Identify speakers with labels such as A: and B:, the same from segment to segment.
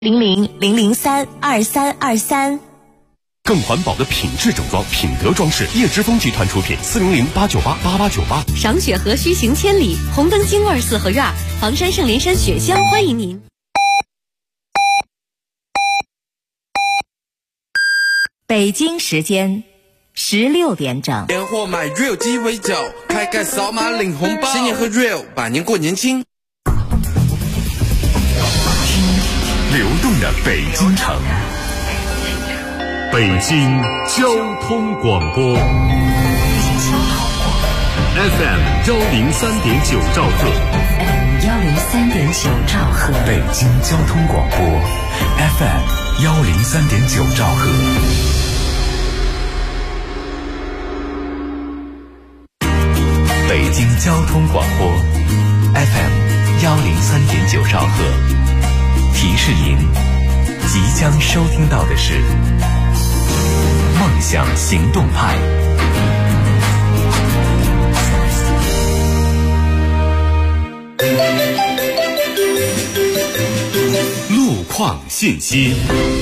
A: 0000323323。
B: 更环保的品质整装，品德装饰，叶之峰集团出品，400-898-8898。
C: 赏雪河须行千里，红灯京味四合院，房山圣莲山雪乡欢迎您。
A: 北京时间16点整。
D: 年货买 Real 鸡尾酒，开盖扫码领红包，新年和 Real 百年过年轻。
E: 流动的北京城，北京交通广播 FM 103.9兆赫
A: 103.9兆赫，
E: 北京交通广播 FM 103.9兆赫。北京交通广播 FM 103.9兆赫，提示您即将收听到的是梦想行动派。
B: 路况信息。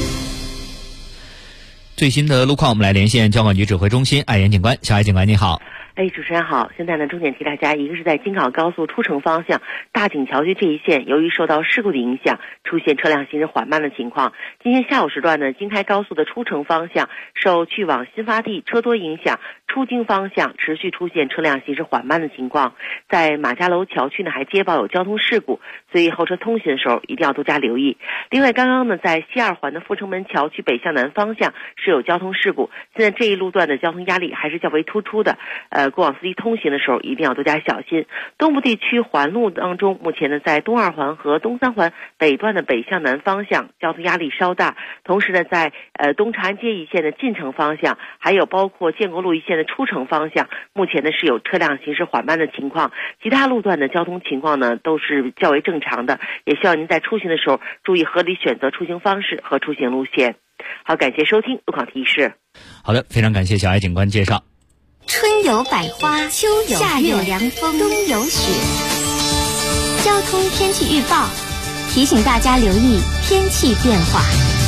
F: 最新的路况，我们来连线交管局指挥中心艾岩警官。小艾警官，你好。
G: 主持人好，现在呢重点提大家，一个是在京港高速出城方向大井桥区这一线，由于受到事故的影响，出现车辆行驶缓慢的情况。今天下午时段呢，京开高速的出城方向受去往新发地车多影响，出京方向持续出现车辆行驶缓慢的情况。在马家楼桥区呢还接报有交通事故，所以后车通行的时候一定要多加留意。另外，刚刚呢在西二环的阜成门桥区北向南方向是有交通事故，现在这一路段的交通压力还是较为突出的，过往司机通行的时候一定要多加小心。东部地区环路当中，目前呢在东二环和东三环北段的北向南方向交通压力稍大，同时呢在东长安街一线的进城方向，还有包括建国路一线的出城方向，目前呢是有车辆行驶缓慢的情况。其他路段的交通情况呢都是较为正常的，也希望您在出行的时候注意合理选择出行方式和出行路线。好，感谢收听路况提示。
F: 好的，非常感谢小艾警官介绍。
C: 春有百花，秋有夏有凉风，冬有雪。交通天气预报提醒大家留意天气变化。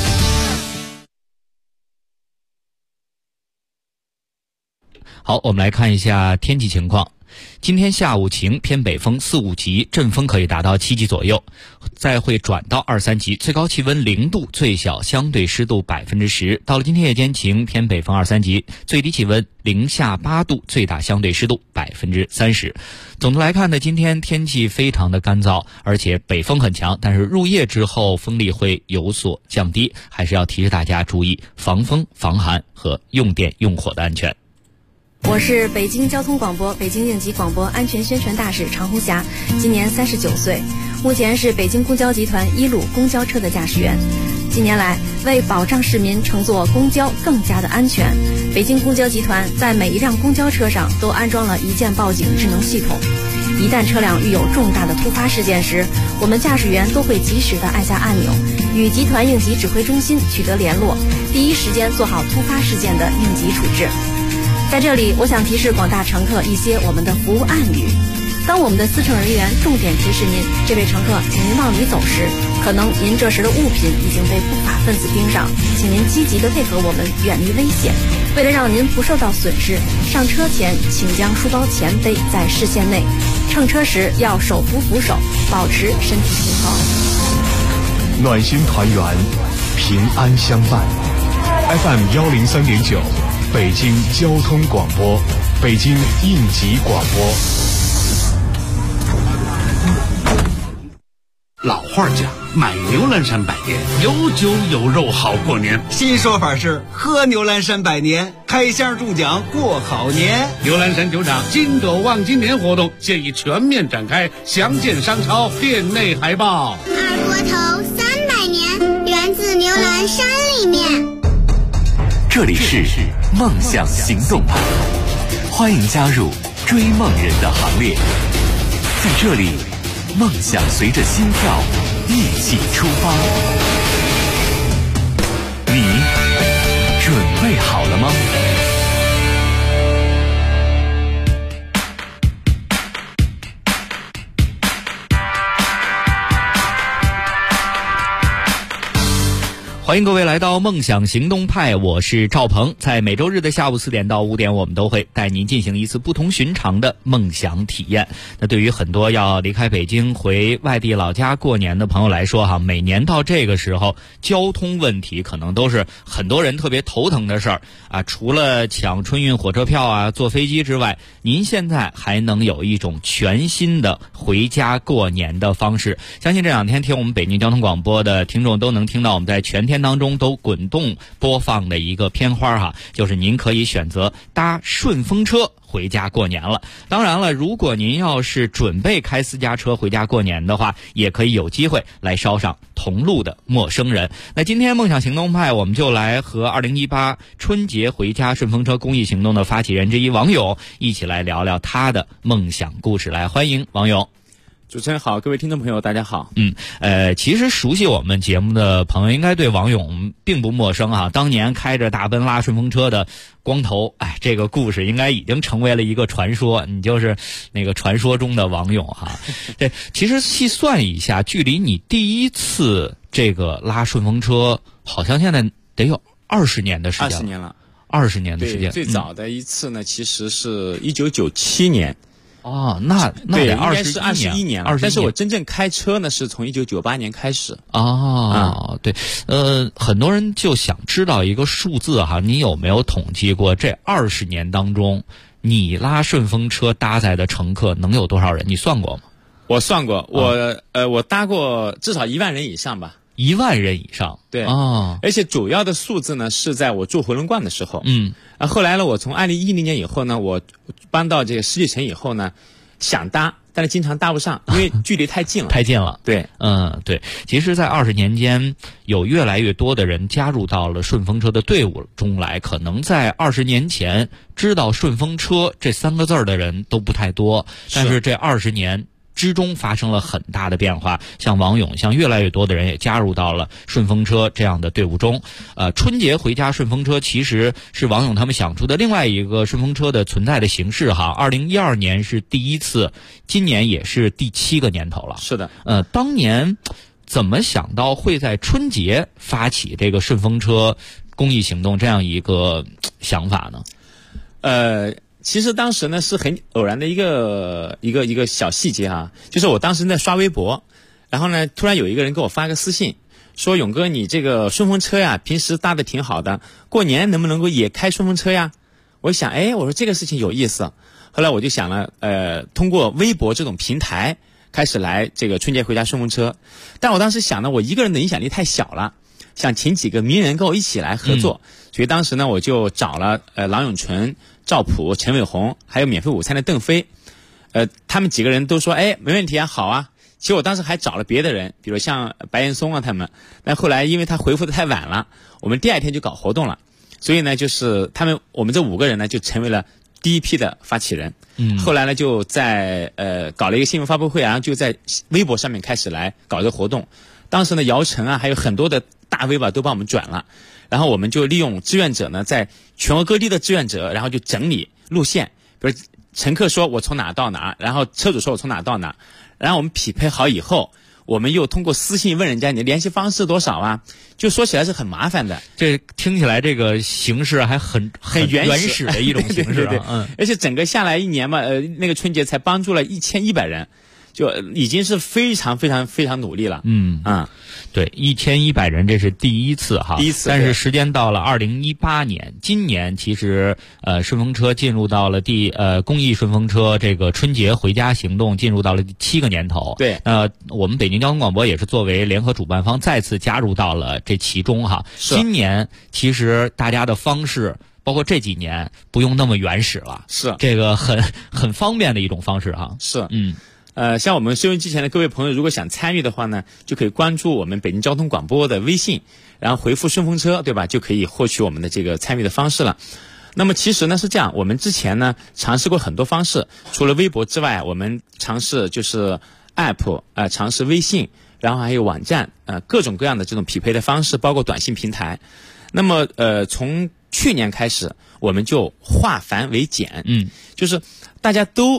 F: 好，我们来看一下天气情况。今天下午晴，偏北风4、5级，阵风可以达到7级左右，再会转到2、3级，最高气温0度，最小相对湿度10%。到了今天夜间晴，偏北风2、3级，最低气温零下8度，最大相对湿度30%。总的来看呢，今天天气非常的干燥，而且北风很强，但是入夜之后风力会有所降低，还是要提示大家注意防风、防寒和用电用火的安全。
H: 我是北京交通广播北京应急广播安全宣传大使常红霞，今年39岁，目前是北京公交集团1路公交车的驾驶员。近年来，为保障市民乘坐公交更加的安全，北京公交集团在每一辆公交车上都安装了一键报警智能系统。一旦车辆遇有重大的突发事件时，我们驾驶员都会及时的按下按钮，与集团应急指挥中心取得联络，第一时间做好突发事件的应急处置。在这里，我想提示广大乘客一些我们的服务暗语。当我们的司乘人员重点提示您，这位乘客，请您往里走时，可能您这时的物品已经被不法分子盯上，请您积极的配合我们，远离危险。为了让您不受到损失，上车前请将书包前背在视线内，乘车时要手扶扶手，保持身体平衡。
E: 暖心团圆，平安相伴。FM 103.9，北京交通广播，北京应急广播。
I: 老话讲，买牛栏山百年，有酒有肉好过年。
J: 新说法是喝牛栏山百年，开箱中奖过好年。
I: 牛栏山酒厂金斗望金年活动现已全面展开，详见商超店内海报。
K: 二锅头300年，源自牛栏山里面。
E: 这里是梦想行动派，欢迎加入追梦人的行列。在这里，梦想随着心跳一起出发。你准备好了吗？
F: 欢迎各位来到梦想行动派，我是赵鹏。在每周日的下午4点到5点，我们都会带您进行一次不同寻常的梦想体验。那对于很多要离开北京回外地老家过年的朋友来说每年到这个时候，交通问题可能都是很多人特别头疼的事儿啊。除了抢春运火车票啊、坐飞机之外，您现在还能有一种全新的回家过年的方式。相信这2天听我们北京交通广播的听众都能听到我们在全天当中都滚动播放的一个片花就是您可以选择搭顺风车回家过年了。当然了，如果您要是准备开私家车回家过年的话，也可以有机会来捎上同路的陌生人。那今天梦想行动派，我们就来和2018春节回家顺风车公益行动的发起人之一王勇一起来聊聊他的梦想故事。来，欢迎王勇。
L: 主持人好，各位听众朋友大家好。
F: 其实熟悉我们节目的朋友应该对王勇并不陌生当年开着大奔拉顺风车的光头，这个故事应该已经成为了一个传说，你就是那个传说中的王勇对，其实细算一下，距离你第一次这个拉顺风车好像现在得有20年的时间了。20
L: 年了
F: ，20年的时间。
L: 最早的一次呢，其实是1997年。
F: 那得
L: 21年了。但是我真正开车呢，是从1998年开始。
F: 对，很多人就想知道一个数字你有没有统计过这20年当中，你拉顺风车搭载的乘客能有多少人？你算过吗？
L: 我算过，我搭过至少1万人以上吧。
F: 1万人以上，
L: 对而且主要的数字呢是在我住回龙观的时候。后来呢，我从2010年以后呢，我搬到这个世纪城以后呢，想搭，但是经常搭不上，因为距离太近了。
F: 太近了。
L: 对，
F: 对。其实，在20年间，有越来越多的人加入到了顺风车的队伍中来。可能在20年前，知道顺风车这3个字的人都不太多，但是这20年之中发生了很大的变化，像王勇，像越来越多的人也加入到了顺风车这样的队伍中。春节回家顺风车其实是王勇他们想出的另外一个顺风车的存在的形式2012年是第一次，今年也是第7个年头了。
L: 是的。
F: 当年怎么想到会在春节发起这个顺风车公益行动这样一个想法呢？
L: 其实当时呢是很偶然的一个小细节就是我当时在刷微博，然后呢突然有一个人给我发个私信，说勇哥，你这个顺风车呀平时搭的挺好的，过年能不能够也开顺风车呀？我想我说这个事情有意思。后来我就想了通过微博这种平台开始来这个春节回家顺风车。但我当时想呢，我一个人的影响力太小了，想请几个名人跟我一起来合作。所以当时呢我就找了郎永淳、赵普、陈伟鸿，还有免费午餐的邓飞。他们几个人都说没问题好啊。其实我当时还找了别的人，比如像白岩松他们，但后来因为他回复的太晚了，我们第2天就搞活动了。所以呢就是我们这5个人呢就成为了第一批的发起人。后来呢就在搞了一个新闻发布会，然后就在微博上面开始来搞一个活动。当时呢姚晨还有很多的大 V 都帮我们转了，然后我们就利用志愿者呢，在全国各地的志愿者，然后就整理路线，比如乘客说我从哪到哪，然后车主说我从哪到哪，然后我们匹配好以后，我们又通过私信问人家你的联系方式多少就说起来是很麻烦的。
F: 这听起来这个形式还很原始的一种形式。
L: 对，而且整个下来1年嘛，那个春节才帮助了1100人。就已经是非常非常非常努力了。
F: 对，1100人，这是第一次
L: 第一次。
F: 但是时间到了2018年，今年其实顺风车进入到了公益顺风车这个春节回家行动进入到了第7个年头。
L: 对，
F: 我们北京交通广播也是作为联合主办方再次加入到了这其中今年其实大家的方式，包括这几年不用那么原始了，
L: 是
F: 这个很方便的一种方式
L: 是。像我们收音机前的各位朋友，如果想参与的话呢，就可以关注我们北京交通广播的微信，然后回复顺风车，对吧？就可以获取我们的这个参与的方式了。那么其实呢是这样，我们之前呢尝试过很多方式，除了微博之外，我们尝试就是 App， 尝试微信，然后还有网站，各种各样的这种匹配的方式，包括短信平台。那么从去年开始，我们就化繁为简，就是大家都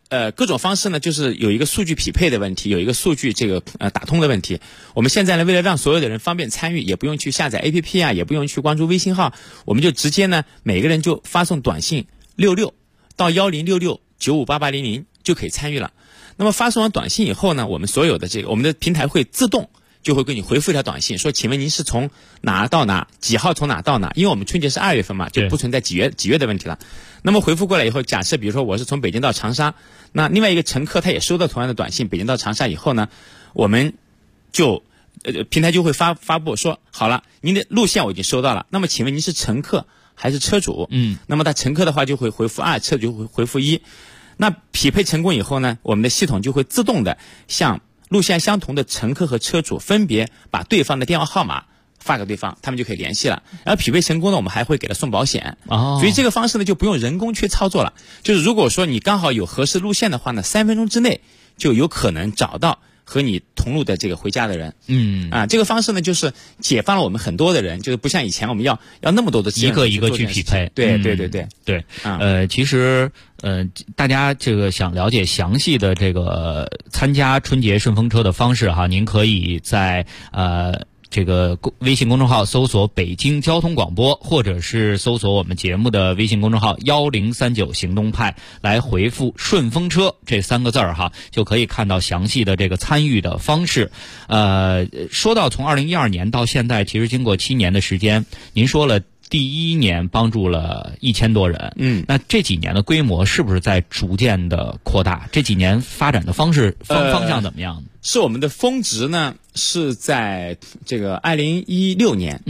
L: 各种方式呢，就是有一个数据匹配的问题，有一个数据打通的问题。我们现在呢，为了让所有的人方便参与，也不用去下载 APP 啊，也不用去关注微信号，我们就直接呢，每个人就发送短信66到1066958800就可以参与了。那么发送完短信以后呢，我们所有的我们的平台会自动就会给你回复一条短信，说请问您是从哪到哪，几号从哪到哪？因为我们春节是2月份嘛，就不存在几月的问题了。那么回复过来以后，假设比如说我是从北京到长沙，那另外一个乘客他也收到同样的短信，北京到长沙以后呢，我们就平台就会发布说，好了，您的路线我已经收到了，那么请问您是乘客还是车主？那么他乘客的话就会回复2，车主就会回复1。那匹配成功以后呢，我们的系统就会自动的向路线相同的乘客和车主分别把对方的电话号码发给对方，他们就可以联系了。然后匹配成功呢，我们还会给他送保险。所以这个方式呢就不用人工去操作了。就是如果说你刚好有合适路线的话呢，3分钟之内就有可能找到和你同路的这个回家的人。这个方式呢就是解放了我们很多的人，就是不像以前我们要那么多的
F: 一个一个去匹配。
L: 对。
F: 其实大家这个想了解详细的这个参加春节顺风车的方式哈，您可以在这个微信公众号搜索北京交通广播，或者是搜索我们节目的微信公众号1039行动派，来回复顺风车这3个字儿哈，就可以看到详细的这个参与的方式。说到从2012年到现在，其实经过7年的时间，您说了第1年帮助了1000多人，那这几年的规模是不是在逐渐的扩大？这几年发展的方式方向怎么样？
L: 是我们的峰值呢，是在这个2016年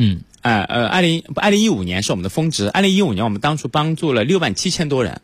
L: ，2015年是我们的峰值。2015年我们当初帮助了67000多人。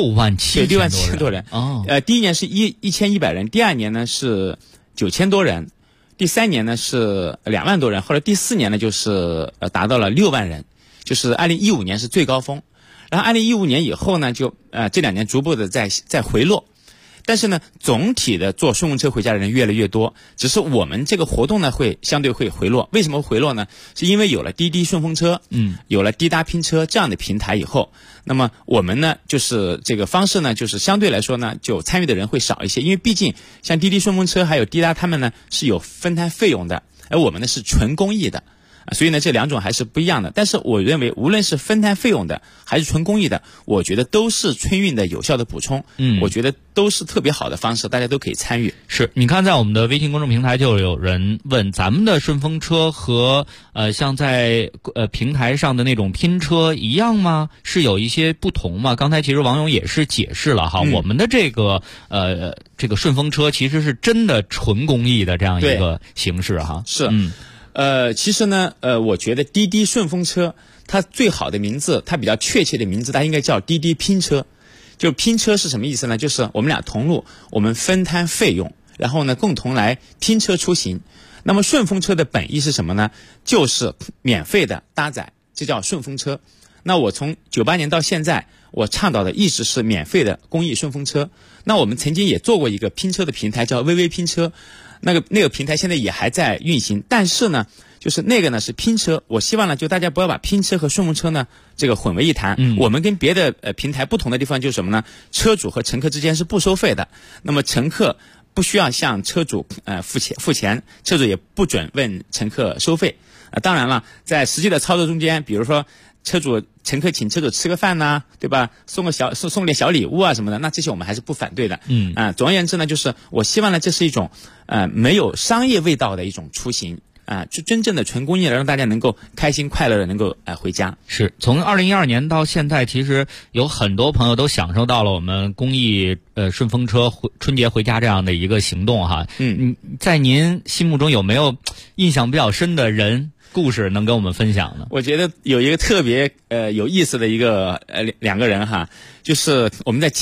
F: 67000
L: 多人。第1年是1100人，第2年呢是9000多人，第3年呢是2万多人，后来第4年呢就是达到了6万人。就是2015年是最高峰，然后2015年以后呢，就这2年逐步的在回落，但是呢，总体的坐顺风车回家的人越来越多，只是我们这个活动呢会相对会回落。为什么回落呢？是因为有了滴滴顺风车，有了滴答拼车这样的平台以后，那么我们呢就是这个方式呢，就是相对来说呢，就参与的人会少一些，因为毕竟像滴滴顺风车还有滴答他们呢是有分摊费用的，而我们呢是纯公益的。所以呢，这2种还是不一样的。但是我认为，无论是分摊费用的还是纯公益的，我觉得都是春运的有效的补充。我觉得都是特别好的方式，大家都可以参与。
F: 是，你看在我们的微信公众平台就有人问，咱们的顺风车和像在平台上的那种拼车一样吗？是有一些不同吗？刚才其实王勇也是解释了哈，我们的这个顺风车其实是真的纯公益的这样一个形式哈。
L: 是。其实呢，我觉得滴滴顺风车它最好的名字，它比较确切的名字，它应该叫滴滴拼车。就拼车是什么意思呢？就是我们俩同路，我们分摊费用，然后呢共同来拼车出行。那么顺风车的本意是什么呢？就是免费的搭载，这叫顺风车。那我从98年到现在，我倡导的一直是免费的公益顺风车。那我们曾经也做过一个拼车的平台，叫微微拼车。那个平台现在也还在运行，但是呢，就是那个呢是拼车。我希望呢，就大家不要把拼车和顺风车呢这个混为一谈。我们跟别的平台不同的地方就是什么呢？车主和乘客之间是不收费的。那么乘客不需要向车主付钱，车主也不准问乘客收费。当然了，在实际的操作中间，比如说乘客请车主吃个饭呐，对吧？送点小礼物啊什么的，那这些我们还是不反对的。总而言之呢，就是我希望呢，这是一种没有商业味道的一种出行。就真正的纯公益的，让大家能够开心快乐的能够回家。
F: 是，从2012年到现在，其实有很多朋友都享受到了我们公益顺风车春节回家这样的一个行动哈。在您心目中有没有印象比较深的人故事能跟我们分享呢？
L: 我觉得有一个特别有意思的一个2个人哈，就是我们在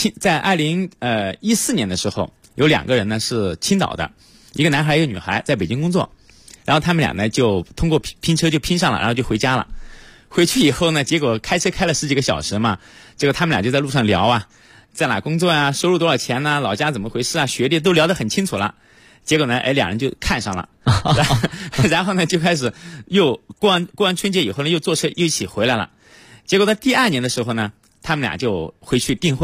L: 2014年的时候，有2个人呢是青岛的，一个男孩一个女孩，在北京工作。然后他们俩呢就通过拼车就拼上了，然后就回家了。回去以后呢，结果开车开了10几个小时嘛，结果他们俩就在路上聊啊，在哪工作啊，收入多少钱呢，老家怎么回事啊，学历都聊得很清楚了。结果呢，2人就看上了，然后呢就开始又过完春节以后呢，又坐车又一起回来了。结果在第2年的时候呢，他们俩就回去订婚了。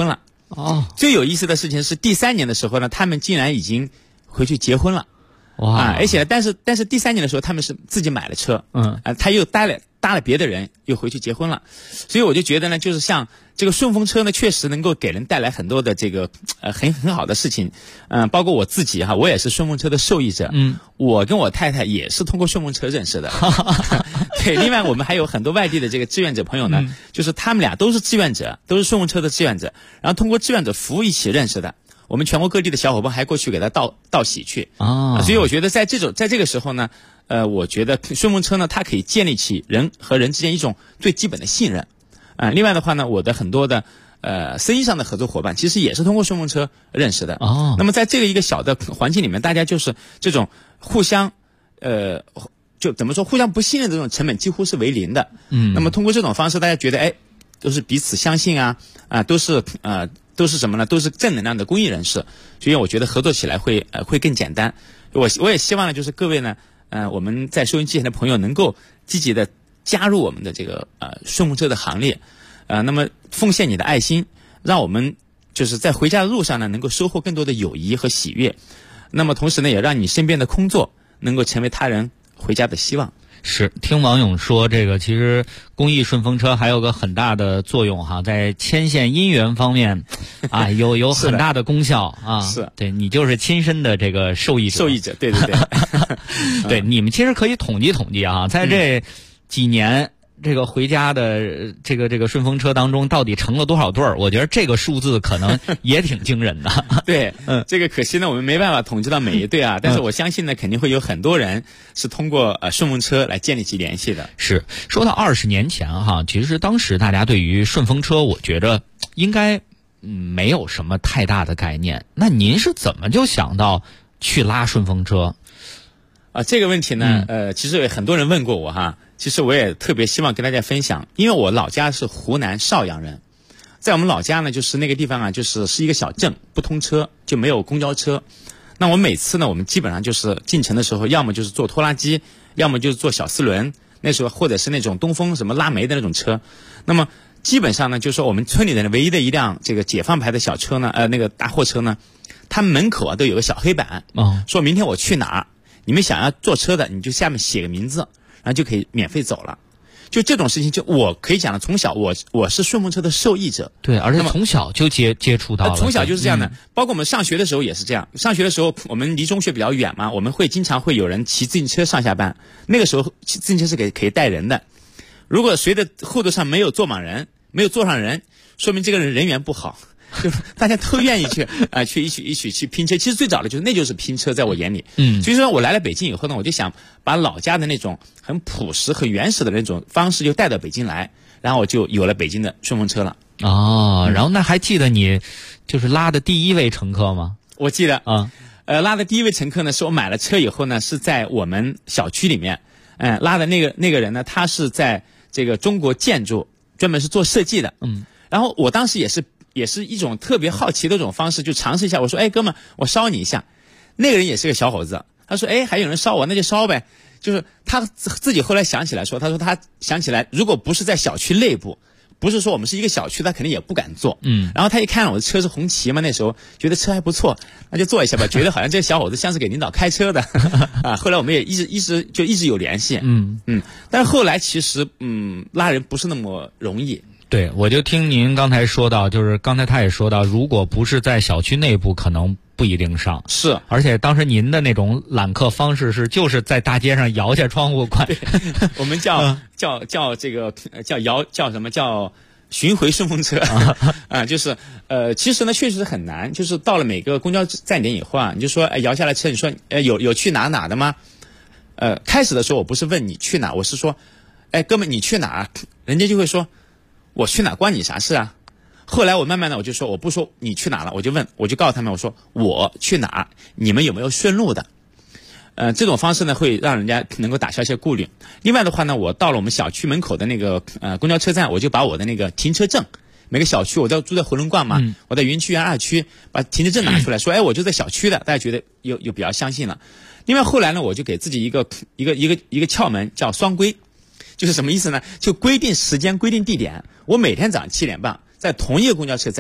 L: 最有意思的事情是第3年的时候呢，他们竟然已经回去结婚了。
F: 哇！
L: 而且但是第3年的时候，他们是自己买了车，他又搭了别的人，又回去结婚了。所以我就觉得呢，就是像这个顺风车呢，确实能够给人带来很多的这个很好的事情。包括我自己哈，我也是顺风车的受益者。我跟我太太也是通过顺风车认识的。对，另外我们还有很多外地的这个志愿者朋友呢，就是他们俩都是志愿者，都是顺风车的志愿者，然后通过志愿者服务一起认识的。我们全国各地的小伙伴还过去给他道喜去所以我觉得在这个时候呢，我觉得顺风车呢，它可以建立起人和人之间一种最基本的信任。另外的话呢，我的很多的生意上的合作伙伴其实也是通过顺风车认识的。那么在这个一个小的环境里面，大家就是这种互相就怎么说，互相不信任的这种成本几乎是为零的。那么通过这种方式，大家觉得都是彼此相信都是什么呢？都是正能量的公益人士，所以我觉得合作起来会更简单。我也希望呢，就是各位呢，我们在收音机前的朋友能够积极的加入我们的这个顺风车的行列，那么奉献你的爱心，让我们就是在回家的路上呢，能够收获更多的友谊和喜悦。那么同时呢，也让你身边的工作能够成为他人回家的希望。
F: 是，听王勇说，这个其实公益顺风车还有个很大的作用哈，在牵线姻缘方面有很大的功效啊。
L: 是，
F: 对，你就是亲身的这个受益者，
L: 对
F: 对，你们其实可以统计啊，在这几年这个回家的这个顺风车当中，到底成了多少对儿？我觉得这个数字可能也挺惊人的。
L: 对，这个可惜呢，我们没办法统计到每一对啊。但是我相信呢，肯定会有很多人是通过顺风车来建立起联系的。
F: 是，说到20年前哈，其实当时大家对于顺风车，我觉得应该没有什么太大的概念。那您是怎么就想到去拉顺风车？
L: 这个问题呢，其实有很多人问过我哈。其实我也特别希望跟大家分享，因为我老家是湖南邵阳人，在我们老家呢，就是那个地方啊，是一个小镇，不通车，就没有公交车。那我每次呢，我们基本上就是进城的时候，要么就是坐拖拉机，要么就是坐小四轮，那时候或者是那种东风什么拉煤的那种车。那么基本上呢，就是说我们村里的唯一的一辆这个解放牌的小车呢，那个大货车呢，它门口都有个小黑板，说明天我去哪儿，你们想要坐车的，你就下面写个名字。然后就可以免费走了。就这种事情，就我可以讲的，从小我是顺风车的受益者。
F: 对，而且从小就接触到了。
L: 从小就是这样的，包括我们上学的时候也是这样。上学的时候，我们离中学比较远嘛，我们经常会有人骑自行车上下班。那个时候骑自行车是可以带人的。如果谁的后座上没有坐上人，说明这个人人缘不好。就大家都愿意去一起去拼车。其实最早的就是拼车，在我眼里。所以说我来了北京以后呢，我就想把老家的那种很朴实很原始的那种方式就带到北京来，然后我就有了北京的顺风车了。
F: 然后那还记得你就是拉的第一位乘客吗？
L: 我记得拉的第一位乘客呢，是我买了车以后呢，是在我们小区里面，拉的那个人呢，他是在这个中国建筑专门是做设计的。然后我当时也是一种特别好奇的这种方式，就尝试一下。我说，哥们，我烧你一下。那个人也是个小伙子，他说，还有人烧我，那就烧呗。就是他自己后来想起来说，他想起来，如果不是在小区内部，不是说我们是一个小区，他肯定也不敢坐。然后他一看我的车是红旗嘛，那时候觉得车还不错，那就坐一下吧。觉得好像这个小伙子像是给领导开车的后来我们也一直有联系。但是后来其实拉人不是那么容易。
F: 对，我就听您刚才说到，就是刚才他也说到，如果不是在小区内部，可能不一定上。
L: 是，
F: 而且当时您的那种揽客方式就是在大街上摇下窗户快。
L: 我们叫这个叫什么叫巡回顺风车就是其实呢确实很难，就是到了每个公交站点以后啊，你就说摇下来车，你说有去哪的吗？开始的时候我不是问你去哪，我是说哥们你去哪，人家就会说我去哪关你啥事啊？后来我慢慢的我就说，我不说你去哪了，我就告诉他们，我说我去哪，你们有没有顺路的？这种方式呢会让人家能够打消一些顾虑。另外的话呢，我到了我们小区门口的那个公交车站，我就把我的那个停车证，每个小区我住在回龙观嘛，我在云区园2区把停车证拿出来，说我就在小区的，大家觉得有比较相信了。另外后来呢，我就给自己一个窍门，叫双规。就是什么意思呢？就规定时间规定地点，我每天早上7点半在同一个公交车站，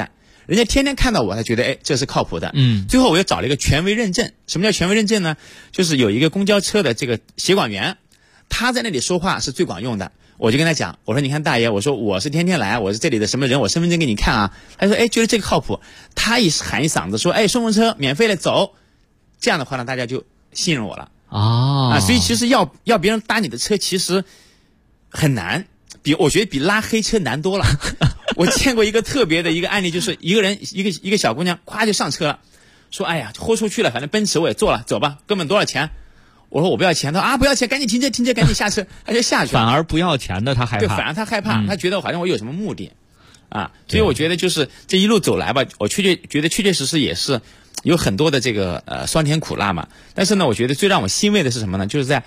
L: 人家天天看到我，他觉得哎这是靠谱的。最后我又找了一个权威认证。什么叫权威认证呢？就是有一个公交车的这个协管员，他在那里说话是最管用的。我就跟他讲，我说你看大爷，我说我是天天来，我是这里的什么人，我身份证给你看啊。他说哎觉得这个靠谱，他一喊一嗓子说哎顺风车免费的走，这样的话呢大家就信任我了啊。所以其实要别人搭你的车其实很难，我觉得比拉黑车难多了。我见过一个特别的一个案例，就是一个人一个小姑娘咵就上车了，说哎呀豁出去了，反正奔驰我也坐了，走吧，根本多少钱？我说我不要钱，他说啊不要钱，赶紧停车，赶紧下车，他就下去了。
F: 反而不要钱的他害怕，
L: 对，反而他害怕，他觉得好像我有什么目的啊。所以我觉得就是这一路走来吧，我觉得确实也是有很多的这个酸甜苦辣嘛。但是呢，我觉得最让我欣慰的是什么呢？就是在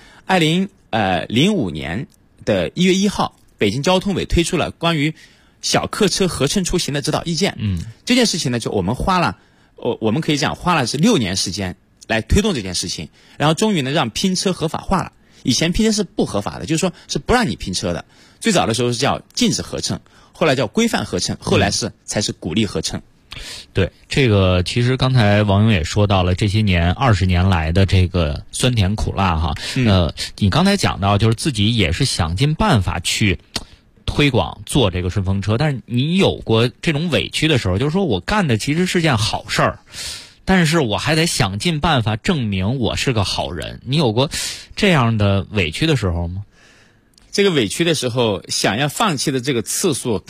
L: 2005年的1月1号，北京交通委推出了关于小客车合乘出行的指导意见。这件事情呢，就我们我们可以讲花了是6年时间来推动这件事情，然后终于呢让拼车合法化了。以前拼车是不合法的，就是说是不让你拼车的。最早的时候是叫禁止合乘，后来叫规范合乘，后来才是鼓励合乘。
F: 对，这个其实刚才王勇也说到了这些年20年来的这个酸甜苦辣哈。你刚才讲到就是自己也是想尽办法去推广做这个顺风车，但是你有过这种委屈的时候，就是说我干的其实是件好事儿，但是我还得想尽办法证明我是个好人。你有过这样的委屈的时候吗？
L: 这个委屈的时候，想要放弃的这个次数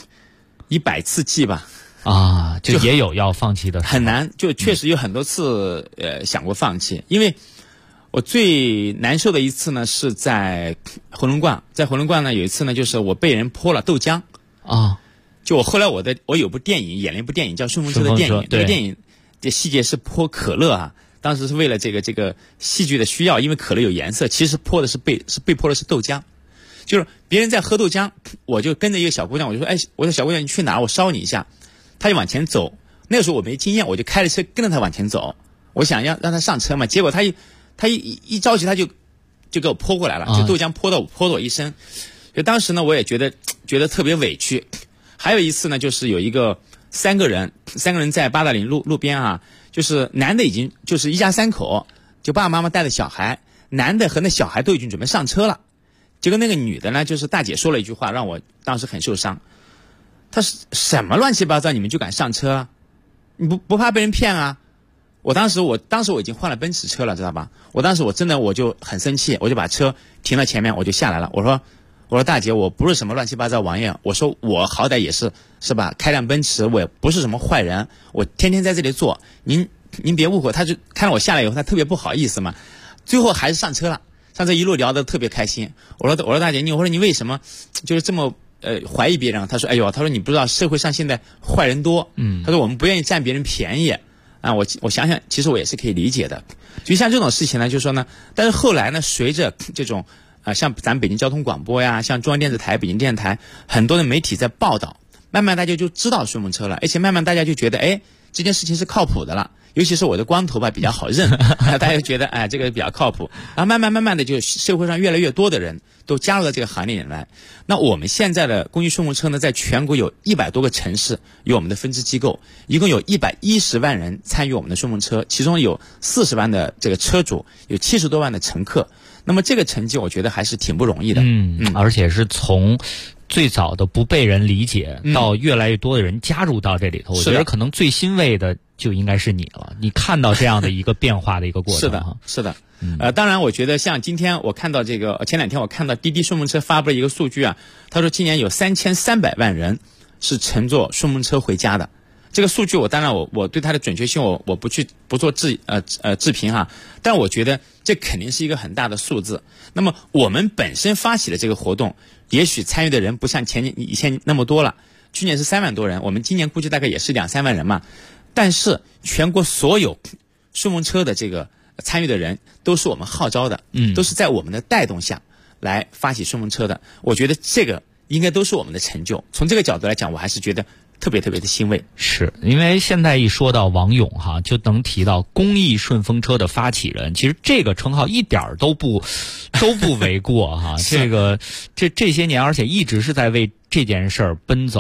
L: 100次计吧。
F: 啊，就也有要放弃的，
L: 很难，就确实有很多次想过放弃。因为我最难受的一次呢是在回龙观，呢有一次呢就是我被人泼了豆浆
F: 啊。
L: 就我后来我有部电影演了一部电影叫《顺风车》的电影，这个电影的细节是泼可乐啊。当时是为了这个戏剧的需要，因为可乐有颜色，其实泼的是被泼的是豆浆。就是别人在喝豆浆，我就跟着一个小姑娘，我就说哎，我说小姑娘你去哪？我捎你一下。他就往前走，那个时候我没经验，我就开着车跟着他往前走，我想要让他上车嘛，结果他一着急他就给我泼过来了，就豆浆泼到我一身。就当时呢我也觉得特别委屈。还有一次呢，就是有一个三个人在八达岭路边啊，就是男的已经就是一家3口，就爸爸妈妈带着小孩，男的和那小孩都已经准备上车了，结果那个女的呢，就是大姐说了一句话让我当时很受伤。他是什么乱七八糟，你们就敢上车啊？你不怕被人骗啊？当时我已经换了奔驰车了，知道吧？我真的我就很生气，我就把车停到前面，我就下来了。我说大姐，我不是什么乱七八糟玩意，我说我好歹也是吧，开辆奔驰，我也不是什么坏人，我天天在这里坐，您别误会。他就看到我下来以后，他特别不好意思嘛，最后还是上车了。上车一路聊得特别开心。我说大姐，我说你为什么就是这么怀疑别人？他说哎呦，他说你不知道社会上现在坏人多，他说我们不愿意占别人便宜啊。我想想，其实我也是可以理解的。就像这种事情呢，就是说呢，但是后来呢，随着这种像咱北京交通广播呀，像中央电视台、北京电视台，很多的媒体在报道，慢慢大家就知道顺风车了，而且慢慢大家就觉得哎，这件事情是靠谱的了。尤其是我的光头吧比较好认，大家就觉得哎这个比较靠谱，然后慢慢的就社会上越来越多的人都加入到这个行列里来。那我们现在的公益顺风车呢，在全国有100多个城市有我们的分支机构，一共有110万人参与我们的顺风车，其中有40万的这个车主，有70多万的乘客。那么这个成绩我觉得还是挺不容易的，
F: 而且是从最早的不被人理解到越来越多的人加入到这里头，我觉得可能最欣慰的就应该是你了。你看到这样的一个变化的一个过程。
L: 是的。当然我觉得像今天我看到前2天我看到滴滴顺风车发布了一个数据啊，他说今年有3300万人是乘坐顺风车回家的。这个数据当然我对它的准确性我不做置评哈，但我觉得这肯定是一个很大的数字。那么我们本身发起的这个活动，也许参与的人不像以前那么多了，去年是3万多人，我们今年估计大概也是2-3万人嘛。但是全国所有顺风车的这个参与的人都是我们号召的，都是在我们的带动下来发起顺风车的。我觉得这个应该都是我们的成就。从这个角度来讲，我还是觉得特别的欣慰。
F: 是因为现在一说到王勇哈，就能提到公益顺风车的发起人，其实这个称号一点都不为过哈。这些年，而且一直是在为这件事儿奔走。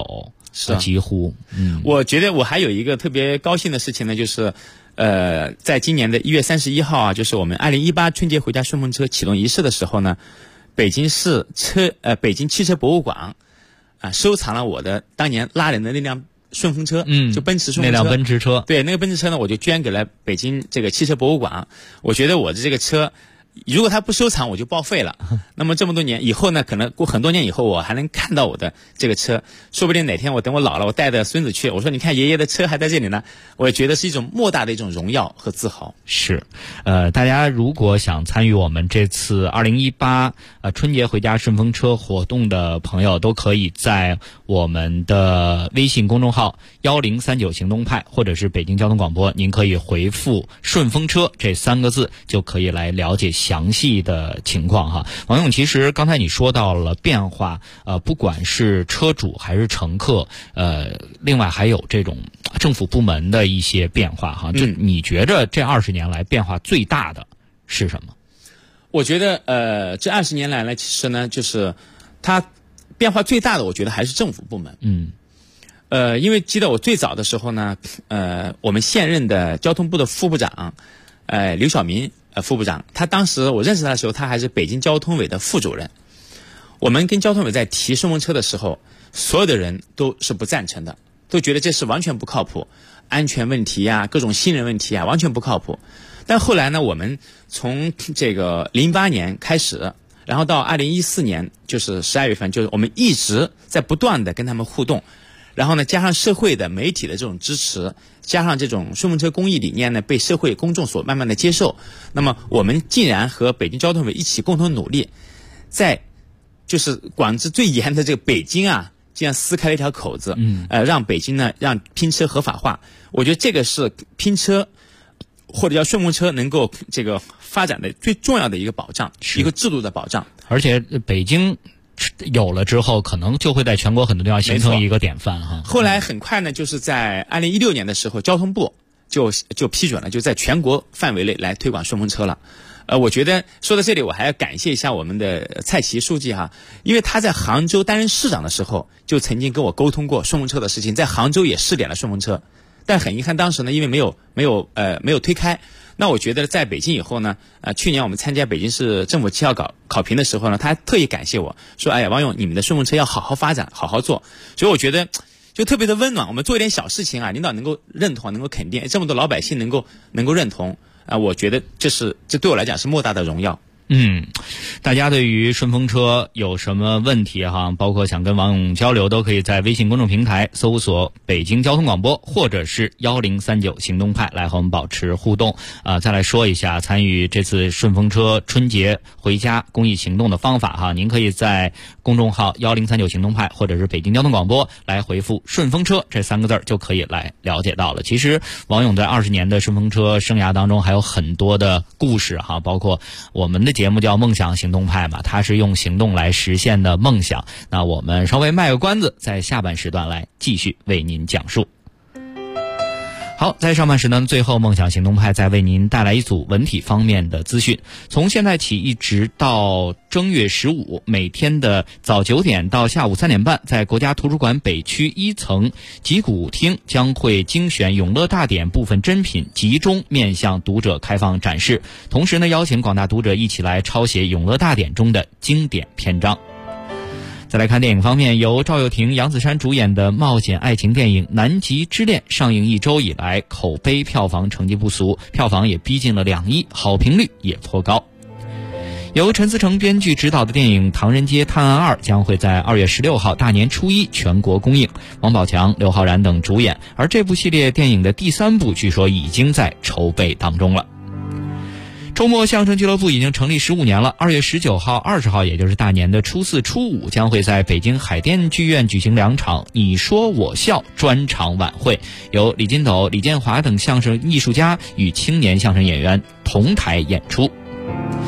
L: 是
F: 几乎。
L: 我觉得我还有一个特别高兴的事情呢，就是在今年的1月31号啊，就是我们2018春节回家顺风车启动仪式的时候呢，北京汽车博物馆收藏了我的当年拉人的那辆顺风车，就奔驰顺风车，
F: 那辆奔驰车，
L: 对，那个奔驰车呢，我就捐给了北京这个汽车博物馆。我觉得我的这个车，如果他不收藏，我就报废了。那么这么多年以后呢，可能过很多年以后，我还能看到我的这个车，说不定哪天等我老了，我带着孙子去，我说你看爷爷的车还在这里呢，我也觉得是一种莫大的一种荣耀和自豪。
F: 是，大家如果想参与我们这次2018春节回家顺风车活动的朋友，都可以在我们的微信公众号1039行动派或者是北京交通广播，您可以回复顺风车这3个字，就可以来了解详细的情况哈。王勇，其实刚才你说到了变化，不管是车主还是乘客，另外还有这种政府部门的一些变化哈。就你觉着这20年来变化最大的是什么？
L: 我觉得这20年来呢，其实呢，就是它变化最大的，我觉得还是政府部门。因为记得我最早的时候呢，我们现任的交通部的副部长，刘晓民副部长，他当时我认识他的时候，他还是北京交通委的副主任。我们跟交通委在提顺风车的时候，所有的人都是不赞成的，都觉得这是完全不靠谱，安全问题啊，各种信任问题啊，完全不靠谱。但后来呢，我们从这个08年开始，然后到2014年，就是12月份，就是我们一直在不断的跟他们互动，然后呢，加上社会的媒体的这种支持，加上这种顺风车公益理念呢，被社会公众所慢慢的接受，那么我们竟然和北京交通委一起共同努力，在就是管制最严的这个北京啊，竟然撕开了一条口子，让北京呢，让拼车合法化。我觉得这个是拼车或者叫顺风车能够这个发展的最重要的一个保障，一个制度的保障。
F: 而且北京有了之后，可能就会在全国很多地方形成一个典范哈。
L: 后来很快呢，就是在2016年的时候，交通部就批准了，就在全国范围内来推广顺风车了。我觉得说到这里，我还要感谢一下我们的蔡奇书记哈，因为他在杭州担任市长的时候，就曾经跟我沟通过顺风车的事情，在杭州也试点了顺风车，但很遗憾，当时呢，因为没有推开。那我觉得在北京以后呢，去年我们参加北京市政府绩效考评的时候呢，他还特意感谢我说，哎呀，王勇，你们的顺风车要好好发展，好好做。所以我觉得就特别的温暖，我们做一点小事情啊，领导能够认同，能够肯定，这么多老百姓能够认同我觉得这对我来讲是莫大的荣耀。
F: 大家对于顺风车有什么问题哈，包括想跟王勇交流，都可以在微信公众平台搜索北京交通广播或者是1039行动派来和我们保持互动。再来说一下参与这次顺风车春节回家公益行动的方法哈，您可以在公众号1039行动派或者是北京交通广播来回复顺风车这3个字就可以来了解到了。其实王勇在20年的顺风车生涯当中还有很多的故事哈，包括我们的节目叫梦想行动派嘛，它是用行动来实现的梦想。那我们稍微卖个关子，在下半时段来继续为您讲述。好，在上半时段最后，梦想行动派再为您带来一组文体方面的资讯。从现在起一直到正月15，每天的早9点到下午3点半，在国家图书馆北区1层集古厅将会精选永乐大典部分珍品，集中面向读者开放展示。同时呢，邀请广大读者一起来抄写永乐大典中的经典篇章。再来看电影方面，由赵又廷、杨子姗主演的冒险爱情电影《南极之恋》上映1周以来，口碑票房成绩不俗，票房也逼近了2亿，好评率也颇高。由陈思诚编剧执导的电影《唐人街探案2》将会在2月16号大年初1全国公映，王宝强、刘昊然等主演，而这部系列电影的第3部据说已经在筹备当中了。周末相声俱乐部已经成立15年了，2月19号、20号，也就是大年的初4、初5，将会在北京海淀剧院举行2场你说我笑专场晚会，由李金斗、李建华等相声艺术家与青年相声演员同台演出。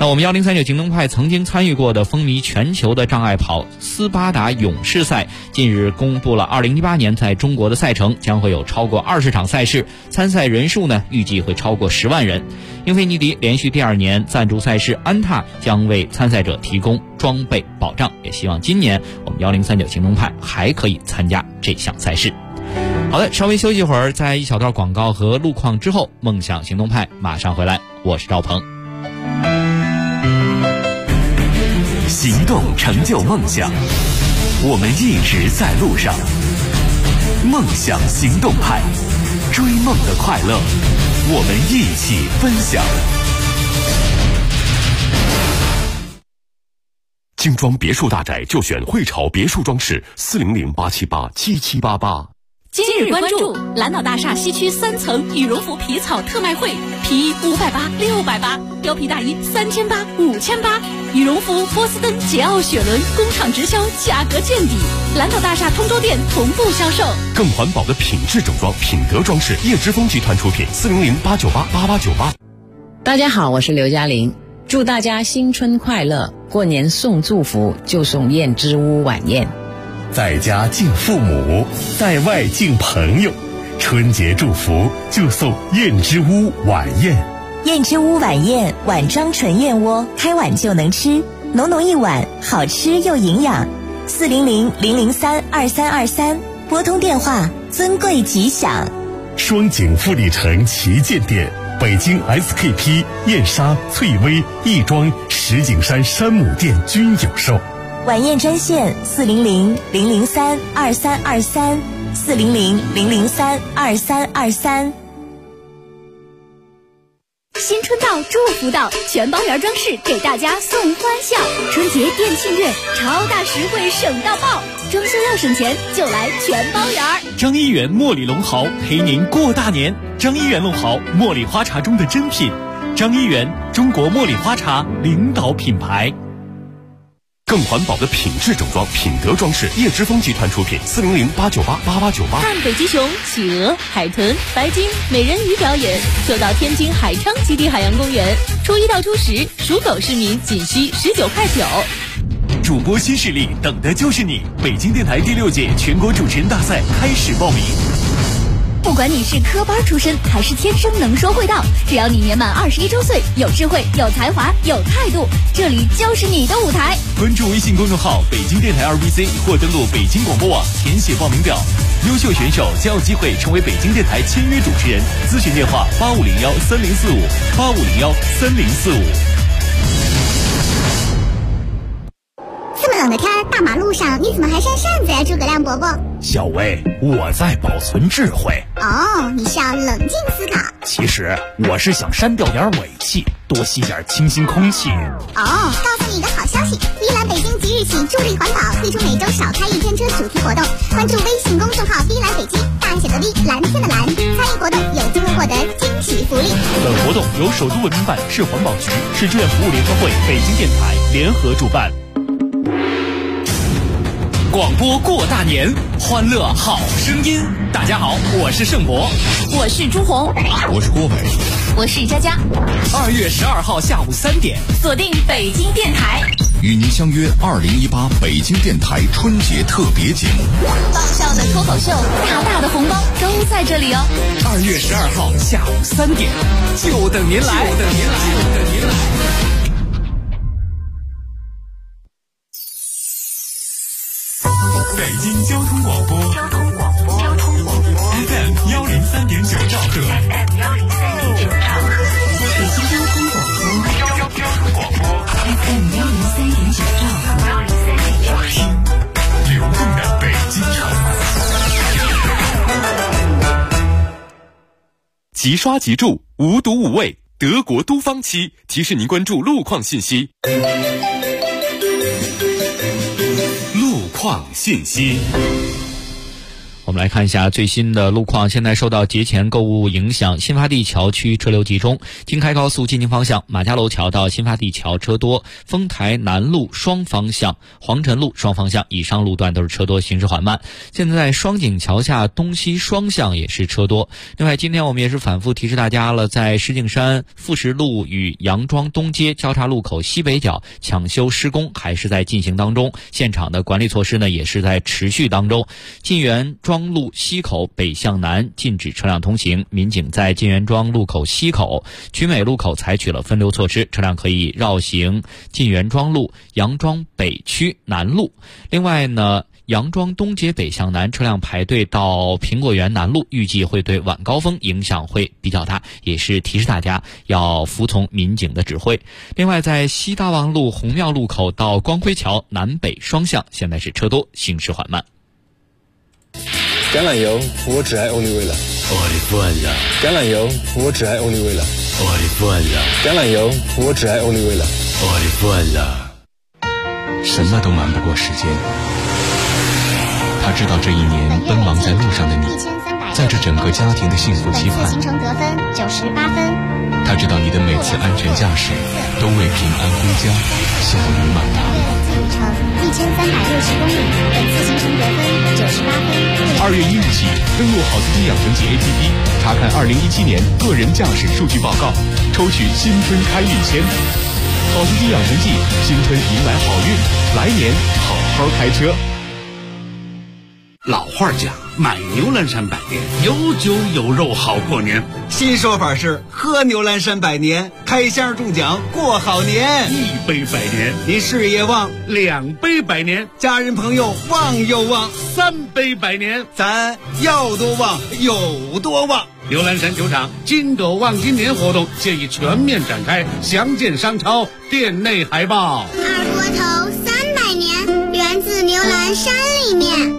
F: 那我们1039京东派曾经参与过的风靡全球的障碍跑斯巴达勇士赛，近日公布了2018年在中国的赛程，将会有超过20场赛事，参赛人数呢预计会超过10万人。英菲尼迪连续第2年赞助赛事安踏将为参赛者提供装备保障，也希望今年我们1039京东派还可以参加这项赛事。好的，稍微休息一会儿，在一小段广告和路况之后，梦想行动派马上回来，我是赵鹏。
E: 行动成就梦想，我们一直在路上。梦想行动派，追梦的快乐，我们一起分享。
B: 精装别墅大宅就选汇潮别墅装饰，400-878-7788。
M: 今日关注蓝岛大厦西区3层羽绒服皮草特卖会，皮衣580、680，貂皮大衣3800、5800，羽绒服波司登、桀骜、雪伦工厂直销，价格见底。蓝岛大厦通州店同步销售。
B: 更环保的品质整装，品德装饰，叶之峰集团出品，400-898-8898。
N: 大家好，我是刘嘉玲，祝大家新春快乐！过年送祝福就送燕之屋晚宴。
O: 在家敬父母，在外敬朋友，春节祝福就送燕之屋晚宴。
P: 燕之屋晚宴，碗装纯燕窝，开碗就能吃，浓浓一碗，好吃又营养。400-003-2323，拨通电话，尊贵吉祥。
O: 双井富力城旗舰店，北京 SKP、燕莎、翠微、亦庄、石景山山姆店均有售。
P: 晚宴专线400-003-2323， 400-003-2323。
C: 新春到，祝福到，全包园装饰给大家送欢笑。春节店庆月，超大实惠省到爆，装修要省钱就来全包园。
Q: 张一元茉莉龙豪陪您过大年。张一元龙豪，茉莉花茶中的珍品。张一元，中国茉莉花茶领导品牌。
B: 更环保的品质整装，品德装饰，叶之峰集团出品，400-898-8898。
M: 看北极熊、企鹅、海豚、白鲸、美人鱼表演，就到天津海昌基地海洋公园。初1到初10，属狗市民仅需19.9块。
Q: 主播新势力，等的就是你！北京电台第6届全国主持人大赛开始报名。
C: 不管你是科班出身还是天生能说会道，只要你年满21周岁，有智慧、有才华、有态度，这里就是你的舞台。
Q: 关注微信公众号北京电台2BC 或登录北京广播网填写报名表，优秀选手将有机会成为北京电台签约主持人。咨询电话8501-3045，8501-3045。
K: 这么冷的天，大马路上你怎么还扇扇子呀，诸葛亮伯伯？
R: 小薇，我在保存智慧。
K: 哦，你是要冷静思考。
R: 其实我是想删掉点尾气，多吸点清新空气。
K: 哦，告诉你一个好消息，碧蓝北京即日起助力环保，推出每周少开1天车主题活动。关注微信公众号碧蓝北京，大写的 V， 蓝天的蓝，参与活动有机会获得惊喜福利。
Q: 本活动由首都文明办、市环保局、市志愿服务联合会、北京电台联合主办。广播过大年，欢乐好声音。大家好，我是盛博，
M: 我是朱红，
B: 我是郭伟，
M: 我是佳佳。
Q: 2月12号下午3点，
M: 锁定北京电台，
B: 与您相约2018北京电台春节特别节目。
M: 爆笑的脱口秀，大大的红包都在这里哦。
Q: 2月12号下午3点，就等您来，就等您来，就等您来。
E: 北京交通广播，FM 103.9兆赫，
C: 北京交通广播，FM 103.9兆赫，
E: 流动的北京城。
B: 即刷即住，无毒无味，德国都方漆提示您关注路况信息。路况信息。
F: 我我们来看一下最新的路况。现在受到节前购物影响，新发地桥区车流集中，京开高速进京方向马家楼桥到新发地桥车多，丰台南路双方向、黄辰路双方向以上路段都是车多，行驶缓慢。现在双井桥下东西双向也是车多。另外，今天我们也是反复提示大家了，在石景山富石路与杨庄东街交叉路口西北角抢修施工还是在进行当中，现场的管理措施呢也是在持续当中。晋源庄路西口北向南禁止车辆通行，民警在晋源庄路口西口、曲美路口采取了分流措施，车辆可以绕行晋源庄路、杨庄北区南路。另外呢，杨庄东街北向南车辆排队到苹果园南路，预计会对晚高峰影响会比较大，也是提示大家要服从民警的指挥。另外，在西大望路红庙路口到光辉桥南北双向现在是车多，行驶缓慢。
S: 橄榄油，我只爱欧丽味了。
T: 我的饭了。
S: 橄榄油，我只爱欧丽味了。
T: 我的饭了。
S: 橄榄油，我只爱欧丽味了。
T: 我的饭了。
E: 什么都瞒不过时间。他知道这一年奔忙在路上的你，在这整个家庭的幸福期盼。
K: 行程得分98分。
E: 他知道你的每次安全驾驶都为平安归家笑语满堂。
K: 里程1360公里，本次行程得分98分。
Q: 2月1日起，登录好司机养成记 APP， 查看2017年个人驾驶数据报告，抽取新春开运签。好司机养成记，新春迎来好运，来年好好开车。
I: 老话讲，买牛栏山百年，有酒有肉好过年。
J: 新说法是喝牛栏山百年，开箱中奖过好年。
I: 1杯百年，
J: 你事业旺
I: ；2杯百年，
J: 家人朋友旺又旺
I: ；3杯百年，
J: 咱要多旺有多旺。
I: 牛栏山酒厂金狗旺今年活动现已全面展开，详见商超店内海报。
K: 二锅头300年，源自牛栏山里面。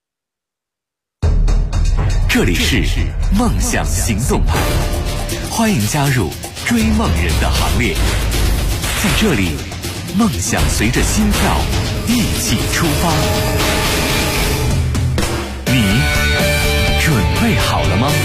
E: 这里是梦想行动派，欢迎加入追梦人的行列。在这里，梦想随着心跳一起出发。你准备好了吗？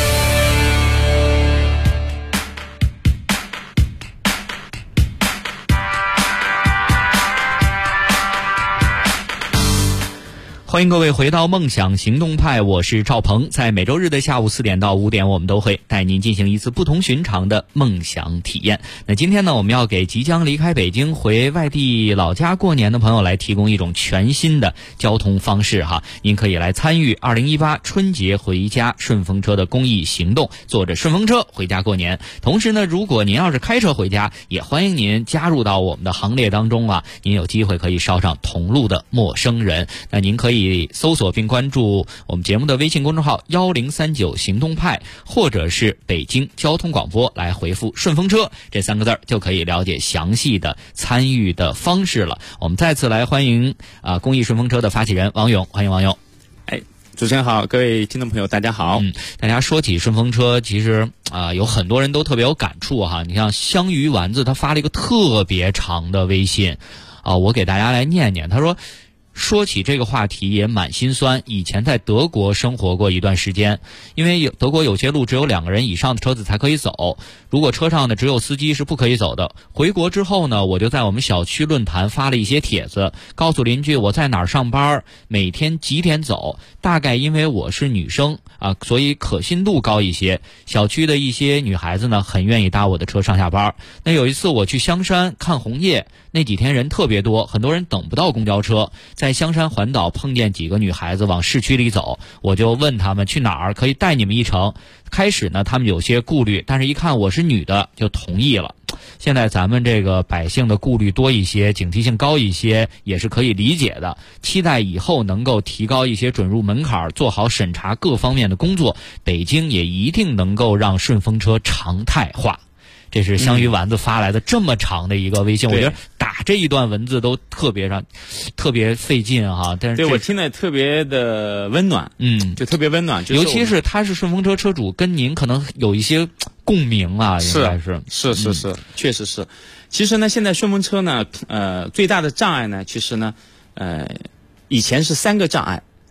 F: 欢迎各位回到梦想行动派，我是赵鹏。在每周日的下午4点到5点，我们都会带您进行一次不同寻常的梦想体验。那今天呢，我们要给即将离开北京回外地老家过年的朋友来提供一种全新的交通方式哈。您可以来参与2018春节回家顺风车的公益行动，坐着顺风车回家过年。同时呢，如果您要是开车回家，也欢迎您加入到我们的行列当中啊。您有机会可以捎上同路的陌生人。那您可以搜索并关注我们节目的微信公众号1039行动派，或者是北京交通广播来回复顺风车这3个字，就可以了解详细的参与的方式了。我们再次来欢迎公益顺风车的发起人王勇，欢迎王勇。
L: 主持人好，各位听众朋友大家好。
F: 大家说起顺风车，其实有很多人都特别有感触哈。你像香鱼丸子，他发了一个特别长的微信我给大家来念念。他说起这个话题也蛮心酸，以前在德国生活过一段时间，因为德国有些路只有2个人以上的车子才可以走，如果车上呢只有司机是不可以走的。回国之后呢，我就在我们小区论坛发了一些帖子，告诉邻居我在哪儿上班，每天几点走，大概因为我是女生所以可信度高一些，小区的一些女孩子呢很愿意搭我的车上下班。那有一次我去香山看红叶，那几天人特别多，很多人等不到公交车，在香山环岛碰见几个女孩子往市区里走，我就问他们去哪儿可以带你们一程。开始呢他们有些顾虑，但是一看我是女的就同意了。现在咱们这个百姓的顾虑多一些，警惕性高一些，也是可以理解的。期待以后能够提高一些准入门槛，做好审查各方面的工作，北京也一定能够让顺风车常态化。这是香鱼丸子发来的这么长的一个微信，我觉得打这一段文字都特别费劲哈。但是
L: 对我听了特别的温暖，就特别温暖，
F: 尤其是他是顺风车车主，跟您可能有一些共鸣啊，应该是，
L: 确实是。其实呢，现在顺风车呢，最大的障碍呢，其实呢，以前是3个障碍。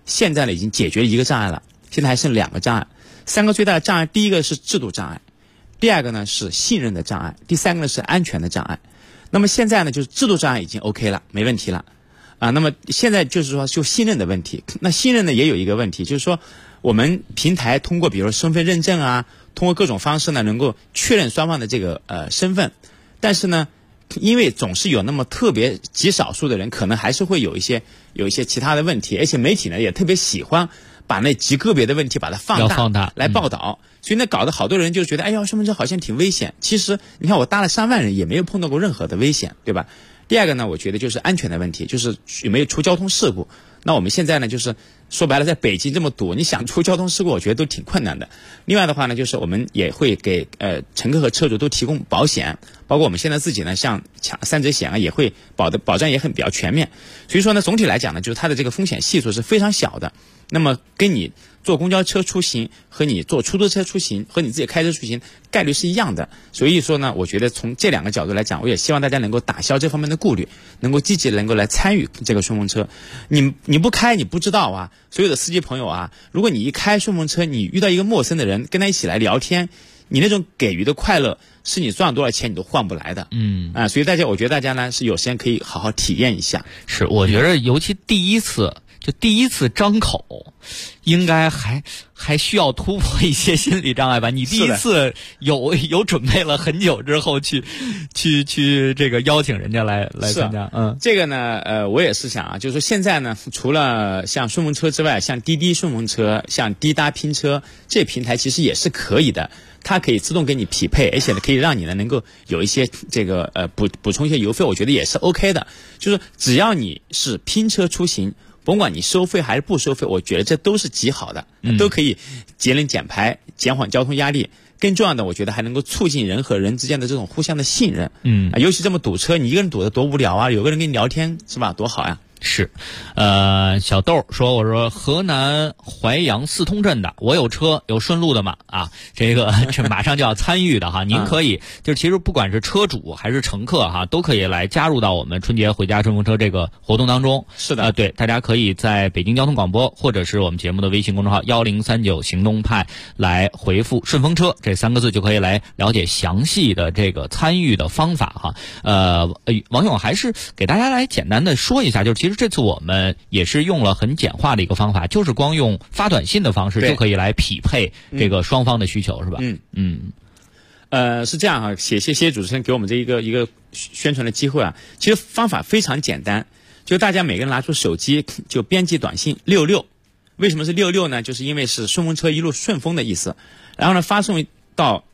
L: 现在呢已经解决一个障碍了，现在还剩2个障碍，3个最大的障碍，第一个是制度障碍，第2个呢是信任的障碍，第3个呢是安全的障碍。那么现在呢就是制度障碍已经 OK 了，没问题了啊。那么现在就是说就信任的问题，那信任呢也有一个问题，就是说我们平台通过比如说身份认证啊，通过各种方式呢能够确认双方的这个身份，但是呢因为总是有那么特别极少数的人可能还是会有一些其他的问题，而且媒体呢也特别喜欢把那极个别的问题把它放大来报道，所以呢搞得好多人就觉得哎呀身份证好像挺危险，其实你看我搭了上万人也没有碰到过任何的危险，对吧？第2个呢我觉得就是安全的问题，就是有没有出交通事故。那我们现在呢就是说白了在北京这么堵，你想出交通事故我觉得都挺困难的。另外的话呢就是我们也会给乘客和车主都提供保险，包括我们现在自己呢像3者险啊也会保障也很比较全面。所以说呢总体来讲呢就是它的这个风险系数是非常小的，那么跟你坐公交车出行和你坐出租车出行和你自己开车出行概率是一样的。所以说呢我觉得从这2个角度来讲，我也希望大家能够打消这方面的顾虑，能够积极能够来参与这个顺风车。你不开你不知道啊，所有的司机朋友啊，如果你一开顺风车你遇到一个陌生的人跟他一起来聊天，你那种给予的快乐是你赚多少钱你都换不来的。所以我觉得大家呢是有时间可以好好体验一下。
F: 是，我觉得尤其第一次张口，应该还需要突破一些心理障碍吧？你第一次有准备了很久之后去这个邀请人家来参加。
L: 这个呢我也是想啊，就是说现在呢除了像顺风车之外，像滴滴顺风车、像滴答拼车这平台其实也是可以的，它可以自动给你匹配，而且呢可以让你呢能够有一些这个补充一些油费，我觉得也是 OK 的。就是只要你是拼车出行，甭管你收费还是不收费，我觉得这都是极好的，都可以节能减排，减缓交通压力。更重要的，我觉得还能够促进人和人之间的这种互相的信任。尤其这么堵车，你一个人堵得多无聊啊，有个人跟你聊天是吧，多好呀。
F: 是，小豆说，我说河南淮阳四通镇的，我有车有顺路的嘛啊，这马上就要参与的哈，您可以就是其实不管是车主还是乘客哈，都可以来加入到我们春节回家顺风车这个活动当中。
L: 是的，
F: 对，大家可以在北京交通广播或者是我们节目的微信公众号1039行动派来回复顺风车这3个字，就可以来了解详细的这个参与的方法哈。王勇还是给大家来简单的说一下，就是其实这次我们也是用了很简化的一个方法，就是光用发短信的方式就可以来匹配这个双方的需求，是吧？
L: 是这样哈，谢谢主持人给我们这一个宣传的机会啊。其实方法非常简单，就大家每个人拿出手机就编辑短信66。为什么是66呢？就是因为是顺风车一路顺风的意思。然后呢发送到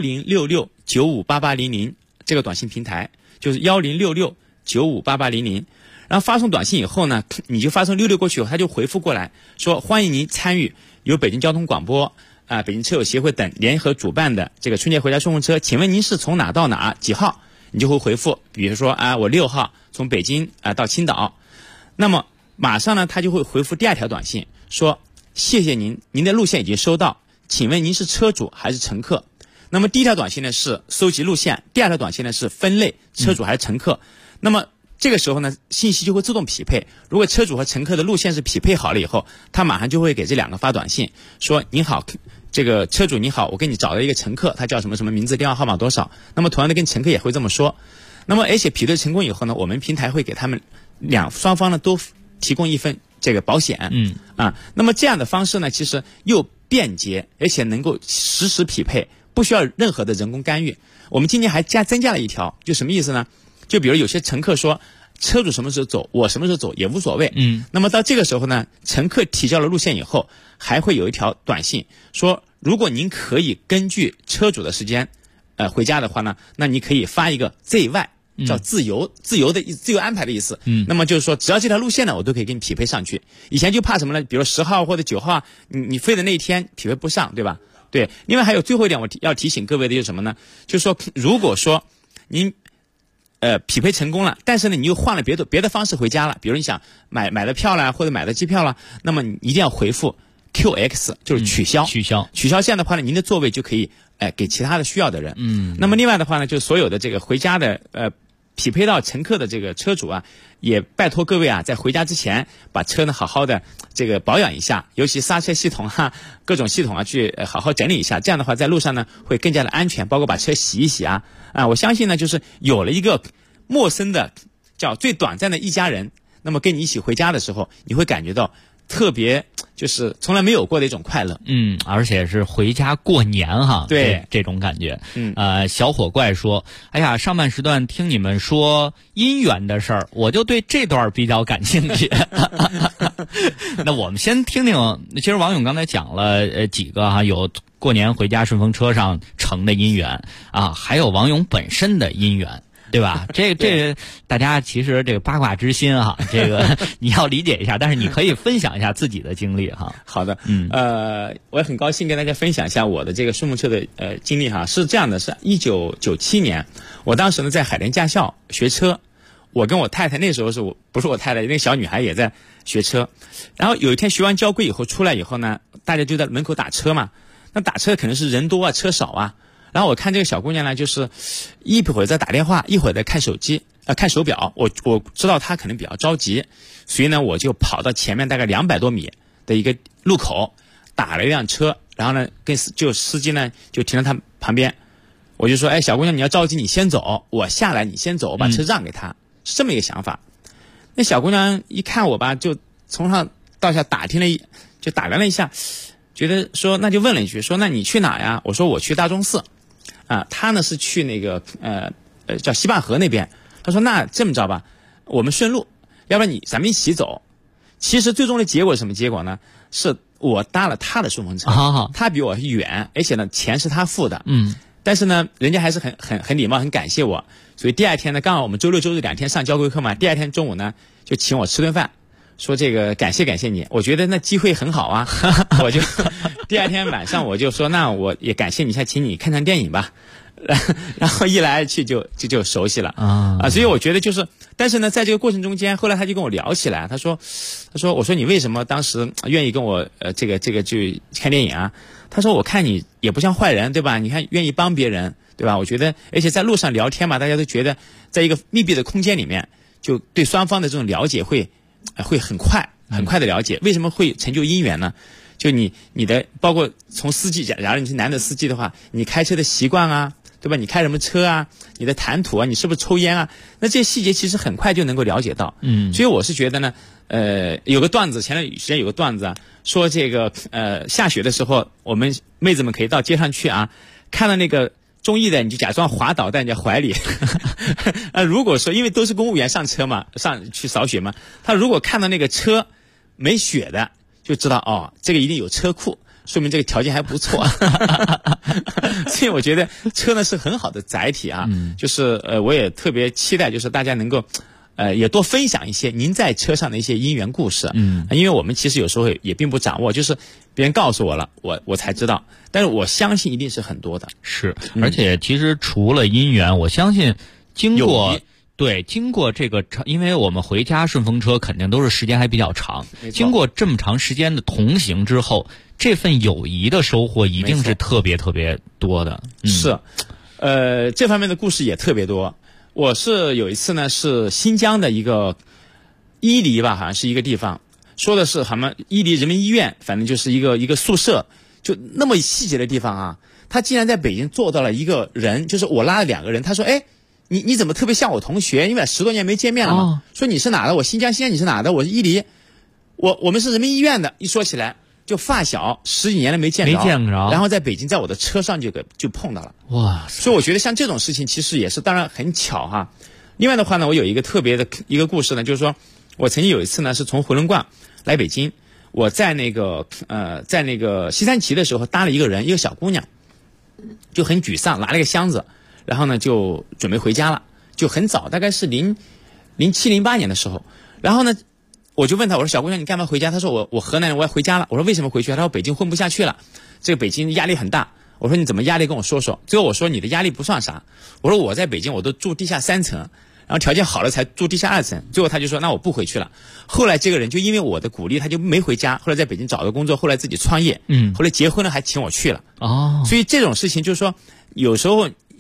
L: 1066958800这个短信平台，就是1066958800。然后发送短信以后呢，你就发送66过去以后，他就回复过来说欢迎您参与由北京交通广播北京车友协会等联合主办的这个春节回家顺风车，请问您是从哪到哪几号？你就会回复，比如说我6号从北京到青岛，那么马上呢他就会回复第2条短信说谢谢您的路线已经收到，请问您是车主还是乘客？那么第1条短信呢是收集路线，第2条短信呢是分类车主还是乘客。那么这个时候呢信息就会自动匹配，如果车主和乘客的路线是匹配好了以后，他马上就会给这2个发短信说您好，这个车主你好，我给你找了一个乘客，他叫什么什么名字，电话号码多少。那么同样的跟乘客也会这么说。那么而且匹配成功以后呢，我们平台会给他们双方呢都提供一份这个保险。那么这样的方式呢其实又便捷，而且能够实时匹配，不需要任何的人工干预。我们今年还增加了一条，就什么意思呢？就比如有些乘客说车主什么时候走，我什么时候走也无所谓。那么到这个时候呢，乘客提交了路线以后，还会有一条短信说，如果您可以根据车主的时间回家的话呢，那你可以发一个 ZY， 叫自由安排的意思。那么就是说只要这条路线呢我都可以给你匹配上去。以前就怕什么呢？比如10号或者9号你飞的那一天匹配不上，对吧？对。另外还有最后一点我要提醒各位的就是什么呢？就是说如果说您匹配成功了，但是呢你又换了别的方式回家了，比如你想买的票啦，或者买的机票啦，那么你一定要回复 QX， 就是取消。这样的话呢，您的座位就可以给其他的需要的人。那么另外的话呢，就所有的这个回家的匹配到乘客的这个车主啊，也拜托各位啊，在回家之前把车呢好好的这个保养一下，尤其刹车系统啊，各种系统啊去好好整理一下，这样的话在路上呢会更加的安全，包括把车洗一洗啊。我相信呢，就是有了一个陌生的叫最短暂的一家人，那么跟你一起回家的时候，你会感觉到特别就是从来没有过的一种快乐。
F: 而且是回家过年哈，
L: 对
F: 这种感觉。小火怪说，哎呀，上半时段听你们说姻缘的事儿，我就对这段比较感兴趣。那我们先听听，其实王勇刚才讲了几个哈，有过年回家顺风车上成的姻缘啊，还有王勇本身的姻缘。对吧？这大家其实这个八卦之心哈，这个你要理解一下，但是你可以分享一下自己的经历哈。
L: 好的，我也很高兴跟大家分享一下我的这个顺风车的经历哈。是这样的，是1997年，我当时呢在海淀驾校学车，我跟我太太那时候不是我太太，那个小女孩也在学车，然后有一天学完交规以后出来以后呢，大家就在门口打车嘛，那打车肯定是人多啊，车少啊。然后我看这个小姑娘呢，就是一会儿在打电话，一会儿在看手机，看手表。我知道她可能比较着急，所以呢，我就跑到前面大概200多米的一个路口，打了一辆车，然后呢，司机呢就停在她旁边，我就说，哎，小姑娘，你要着急，你先走，我下来，你先走，我把车让给她，是这么一个想法。那小姑娘一看我吧，就从上到下打量了一下，觉得说，那就问了一句，说，那你去哪呀？我说我去大钟寺。他呢是去那个叫西坝河那边。他说那这么着吧，我们顺路，要不然咱们一起走。其实最终的结果是什么结果呢？是我搭了他的顺风车，他比我远，而且呢钱是他付的。但是呢，人家还是很礼貌，很感谢我。所以第二天呢，刚好我们周六周日2天上交规课嘛，第二天中午呢就请我吃顿饭。说这个感谢你，我觉得那机会很好啊，我就第二天晚上我就说，那我也感谢你一下，请你看场电影吧，然后一来去就熟悉了所以我觉得就是，但是呢，在这个过程中间，后来他就跟我聊起来，他说我说你为什么当时愿意跟我这个去看电影啊？他说我看你也不像坏人，对吧？你看愿意帮别人，对吧？我觉得，而且在路上聊天嘛，大家都觉得在一个密闭的空间里面，就对双方的这种了解会很快的了解。为什么会成就姻缘呢？就你的包括从司机，假如你是男的司机的话，你开车的习惯啊，对吧？你开什么车啊？你的谈吐啊，你是不是抽烟啊？那这些细节其实很快就能够了解到。所以我是觉得呢，有个段子，前段时间有个段子啊，说这个下雪的时候，我们妹子们可以到街上去啊，看到那个中意的你就假装滑倒在人家怀里。如果说因为都是公务员上车嘛，上去扫雪嘛，他如果看到那个车没雪的，就知道这个一定有车库，说明这个条件还不错。所以我觉得车呢是很好的载体啊，就是我也特别期待，就是大家能够也多分享一些您在车上的一些姻缘故事。因为我们其实有时候也并不掌握，就是别人告诉我了，我才知道，但是我相信一定是很多的。
F: 是，而且其实除了姻缘，我相信经过这个，因为我们回家顺风车肯定都是时间还比较长，经过这么长时间的同行之后，这份友谊的收获一定是特别特别多的。
L: 是，这方面的故事也特别多。我是有一次呢，是新疆的一个伊犁吧，好像是一个地方，说的是伊犁人民医院，反正就是一个宿舍，就那么细节的地方啊，他竟然在北京做到了一个人，就是我拉了2个人，他说，哎，你怎么特别像我同学？因为10多年没见面了嘛。说你是哪的？我新疆，你是哪的？我是伊犁。我们是人民医院的。一说起来，就发小10几年了没见着，然后在北京，在我的车上就碰到了。哇！所以我觉得像这种事情其实也是当然很巧哈。另外的话呢，我有一个特别的一个故事呢，就是说我曾经有一次呢是从回龙观来北京，我在那个西三旗的时候搭了一个小姑娘，就很沮丧，拿了一个箱子。然后呢，就准备回家了，就很早，大概是07、08年的时候。然后呢，我就问他，我说小姑娘，你干嘛回家？他说我河南人，我要回家了。我说为什么回去？他说北京混不下去了，这个北京压力很大。我说你怎么压力？跟我说说。最后我说你的压力不算啥。我说我在北京我都住地下3层，然后条件好了才住地下2层。最后他就说那我不回去了。后来这个人就因为我的鼓励，他就没回家。后来在北京找个工作，后来自己创业，后来结婚了还请我去了。所以这种事情就是说，有时候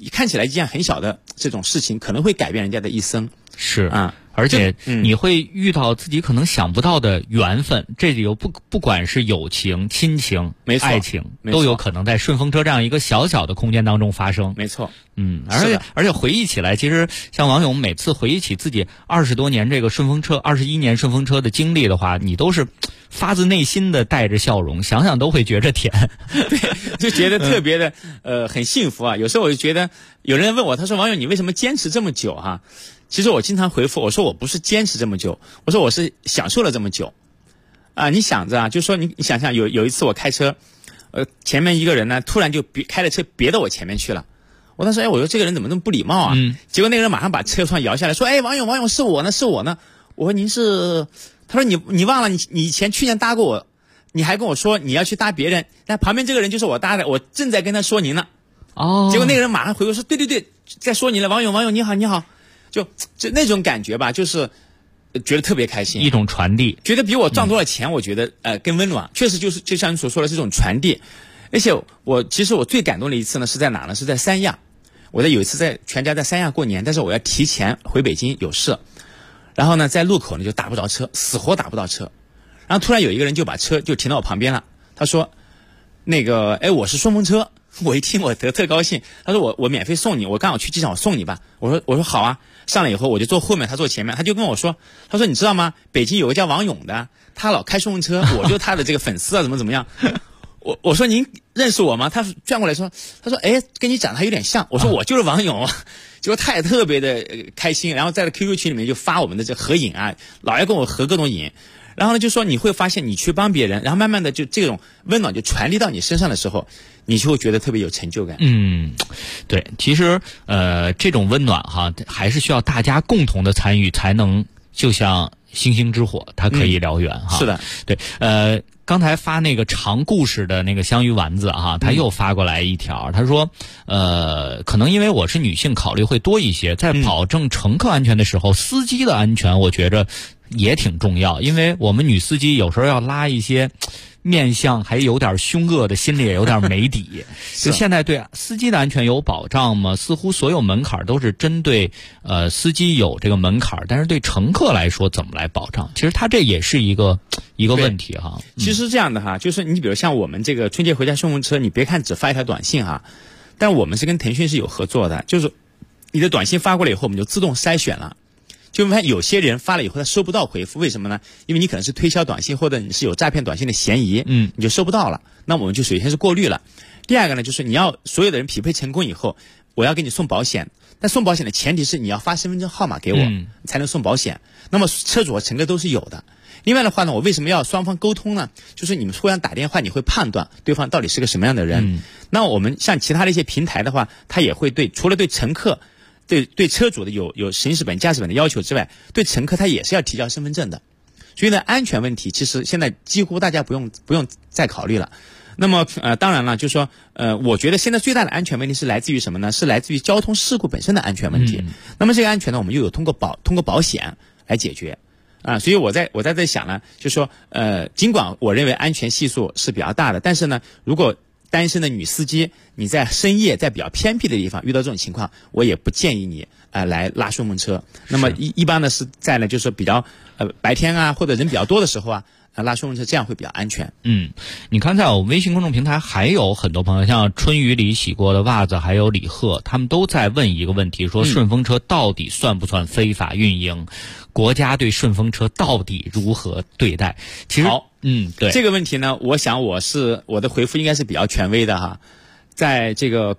L: 看起来一件很小的这种事情，可能会改变人家的一生。
F: 是啊，而且你会遇到自己可能想不到的缘分，这里有不管是友情、亲情、爱情，都有可能在顺风车这样一个小小的空间当中发生。
L: 没错，
F: 而且回忆起来，其实像王勇每次回忆起自己20多年这个顺风车、21年顺风车的经历的话，你都是发自内心的带着笑容，想想都会觉着甜。
L: 对，就觉得特别的很幸福啊。有时候我就觉得有人问我，他说王勇你为什么坚持这么久哈？其实我经常回复我说我不是坚持这么久，我说我是享受了这么久啊。你想着啊，就说你想想有一次我开车，前面一个人呢突然就开了车别到我前面去了。我当时我说这个人怎么那么不礼貌啊？结果那个人马上把车窗摇下来说王勇是我呢。我说您是？他说你忘了你以前去年搭过我，你还跟我说你要去搭别人，但旁边这个人就是我搭的，我正在跟他说您呢。结果那个人马上回我说对，在说你了，王勇你好。就那种感觉吧，就是觉得特别开心，
F: 一种传递，
L: 觉得比我赚多少钱，我觉得更温暖，确实就是就像你所说的这种传递。而且其实我最感动的一次呢是在哪呢？是在三亚。我有一次全家在三亚过年，但是我要提前回北京有事，然后呢在路口呢就打不着车，死活打不到车，然后突然有一个人就把车就停到我旁边了，他说那个我是顺风车。我一听我特高兴，他说我免费送你，我刚好去机场我送你吧。我说好啊。上来以后我就坐后面，他坐前面，他就跟我说，他说你知道吗？北京有个叫王勇的，他老开顺风车，我就他的这个粉丝啊，怎么样？我说您认识我吗？他转过来说，他说跟你长得还有点像。我说我就是王勇啊。结果他也特别的开心，然后在QQ 群里面就发我们的这合影啊，老爱跟我合各种影。然后呢，就说你会发现你去帮别人，然后慢慢的就这种温暖就传递到你身上的时候，你就会觉得特别有成就感。
F: 对，其实这种温暖哈，还是需要大家共同的参与才能，就像星星之火，它可以燎原哈。
L: 是的，
F: 对，刚才发那个长故事的那个香芋丸子哈，他又发过来一条，他说可能因为我是女性，考虑会多一些，在保证乘客安全的时候，司机的安全我觉着也挺重要，因为我们女司机有时候要拉一些面相还有点凶恶的，心里也有点没底。就现在对司机的安全有保障吗？似乎所有门槛都是针对司机有这个门槛，但是对乘客来说怎么来保障？其实它这也是一个问题哈。
L: 其实这样的哈，就是你比如像我们这个春节回家顺风车，你别看只发一条短信哈，但我们是跟腾讯是有合作的，就是你的短信发过来以后，我们就自动筛选了。就发现有些人发了以后他收不到回复，为什么呢？因为你可能是推销短信或者你是有诈骗短信的嫌疑，你就收不到了。那我们就首先是过滤了。第二个呢，就是你要所有的人匹配成功以后，我要给你送保险。但送保险的前提是你要发身份证号码给我，才能送保险。那么车主和乘客都是有的。另外的话呢，我为什么要双方沟通呢？就是你们互相打电话，你会判断对方到底是个什么样的人。那我们像其他的一些平台的话，它也会除了对乘客对车主的有行驶本、驾驶本的要求之外，对乘客他也是要提交身份证的。所以呢，安全问题其实现在几乎大家不用再考虑了。那么当然了，就是说我觉得现在最大的安全问题是来自于什么呢？是来自于交通事故本身的安全问题。那么这个安全呢，我们又有通过保险来解决啊。所以我在这想呢，就是说尽管我认为安全系数是比较大的，但是呢，如果单身的女司机，你在深夜在比较偏僻的地方遇到这种情况，我也不建议你来拉顺风车。那么一般呢是在呢就是比较白天啊或者人比较多的时候啊拉顺风车，这样会比较安全。
F: 你看在我微信公众平台还有很多朋友，像春雨里洗过的袜子，还有李贺，他们都在问一个问题，说顺风车到底算不算非法运营？国家对顺风车到底如何对待？其实对
L: 这个问题呢，我想我的回复应该是比较权威的哈。在这个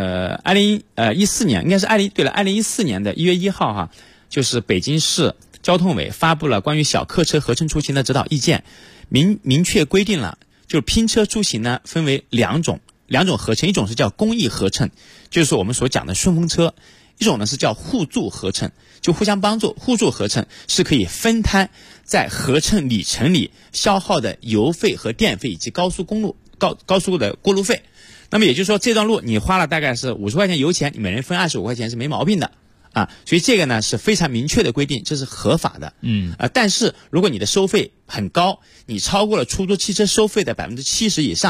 L: 2014年，应该是2014年的1月1号哈，就是北京市交通委发布了关于小客车合乘出行的指导意见，明确规定了，就是拼车出行呢分为两种合乘，一种是叫公益合乘，就是我们所讲的顺风车；一种呢是叫互助合乘，就互相帮助。互助合乘是可以分摊在合乘里程里消耗的油费和电费以及高速的过路费。那么也就是说，这段路你花了大概是50块钱油钱，你每人分25块钱是没毛病的啊。所以这个呢是非常明确的规定，这是合法的。但是如果你的收费很高，你超过了出租汽车收费的70%以上，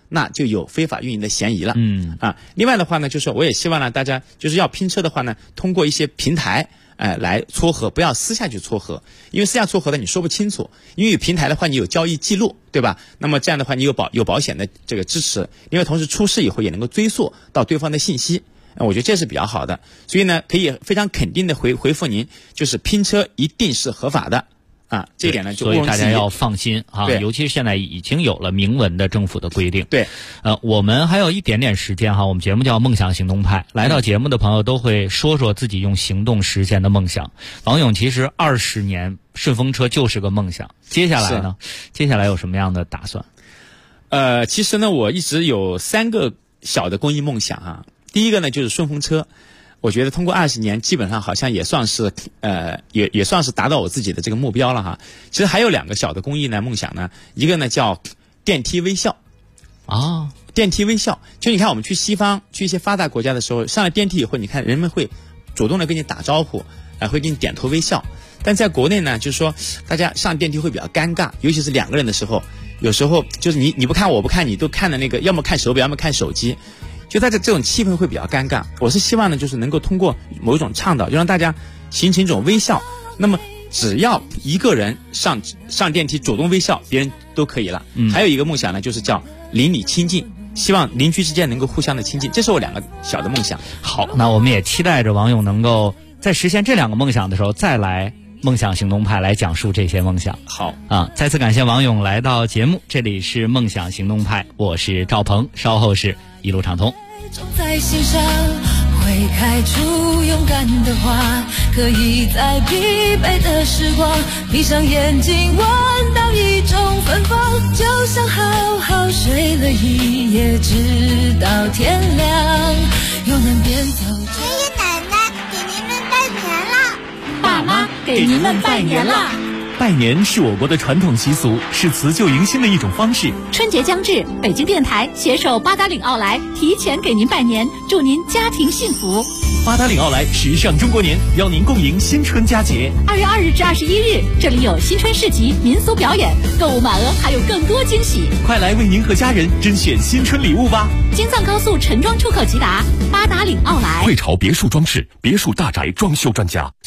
L: 那就有非法运营的嫌疑了。另外的话呢，就是我也希望呢，大家就是要拼车的话呢，通过一些平台来撮合，不要私下去撮合，因为私下撮合的你说不清楚，因为有平台的话你有交易记录，对吧？那么这样的话你有保险的这个支持，另外同时出事以后也能够追溯到对方的信息，我觉得这是比较好的。所以呢，可以非常肯定的回复您，就是拼车一定是合法的。这一点呢，就
F: 所以大家要放心啊，尤其是现在已经有了明文的政府的规定。
L: 对，
F: 我们还有一点点时间哈，我们节目叫梦想行动派，来到节目的朋友都会说说自己用行动实现的梦想。王勇其实20年顺风车就是个梦想，接下来呢？接下来有什么样的打算？
L: 其实呢，我一直有3个小的公益梦想啊。第一个呢，就是顺风车。我觉得通过20年，基本上好像也算是也算是达到我自己的这个目标了哈。其实还有2个小的公益呢梦想呢，一个呢叫电梯微笑电梯微笑，就你看我们去西方，去一些发达国家的时候，上了电梯以后，你看人们会主动的跟你打招呼，会给你点头微笑。但在国内呢，就是说大家上电梯会比较尴尬，尤其是2个人的时候，有时候就是你不看我不看，你都看的那个，要么看手表，要么看手机。就在这种气氛会比较尴尬，我是希望呢，就是能够通过某一种倡导，就让大家形成一种微笑。那么只要一个人上电梯主动微笑，别人都可以了。还有一个梦想呢，就是叫邻里亲近，希望邻居之间能够互相的亲近，这是我2个小的梦想。
F: 好，那我们也期待着王勇能够在实现这2个梦想的时候，再来梦想行动派来讲述这些梦想。
L: 好
F: 再次感谢王勇来到节目，这里是梦想行动派，我是赵鹏，稍后是一路畅通。
U: 种在心上，会开出勇敢的花，可以在疲惫的时光，闭上眼睛闻到一种芬芳，就像好好睡了一夜，直到天亮，又能边走。
K: 爷爷奶奶给您们拜年啦！
M: 爸妈给您们拜年啦！
R: 拜年是我国的传统习俗，是辞旧迎新的一种方式。
M: 春节将至，北京电台携手八达岭奥莱提前给您拜年，祝您家庭幸福。
R: 八达岭奥莱时尚中国年，邀您共迎新春佳节。
M: 2月2日至21日，这里有新春市集、民俗表演，购物满额还有更多惊喜。
R: 快来为您和家人甄选新春礼物吧！
M: 京藏高速陈庄出口即达，八达岭奥莱。
B: 汇潮别墅装饰，别墅大宅装修专家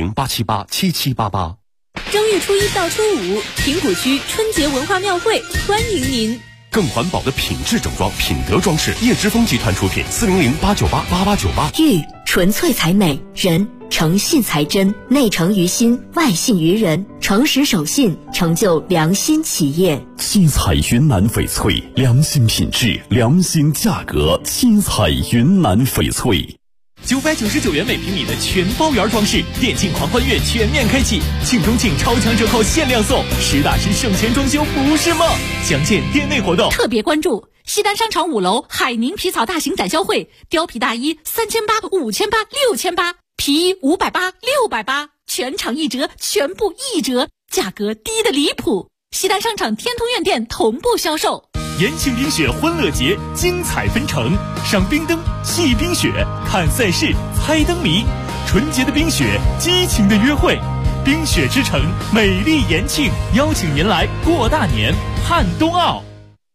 B: ，400-878-7788。
V: 正月初1到初5，平谷区春节文化庙会欢迎您。
B: 更环保的品质整装，品德装饰，叶之峰集团出品，400-898-8898。
W: 玉纯粹才美，人诚信才真，内诚于心，外信于人，诚实守信，成就良心企业。
O: 七彩云南翡翠，良心品质，良心价格，七彩云南翡翠。
R: 999元每平米的全包圆装饰，电竞狂欢月全面开启，庆中庆超强折扣限量送，实打实省钱装修不是梦。详见店内活动。
M: 特别关注西单商场5楼海宁皮草大型展销会，貂皮大衣3800、5800、6800，皮衣580、680，全场1折，全部1折，价格低得离谱。西单商场天通苑店同步销售。
R: 延庆冰雪欢乐节精彩纷呈，赏冰灯、戏冰雪、看赛事、猜灯谜，纯洁的冰雪，激情的约会。冰雪之城，美丽延庆，邀请您来过大年，盼冬奥。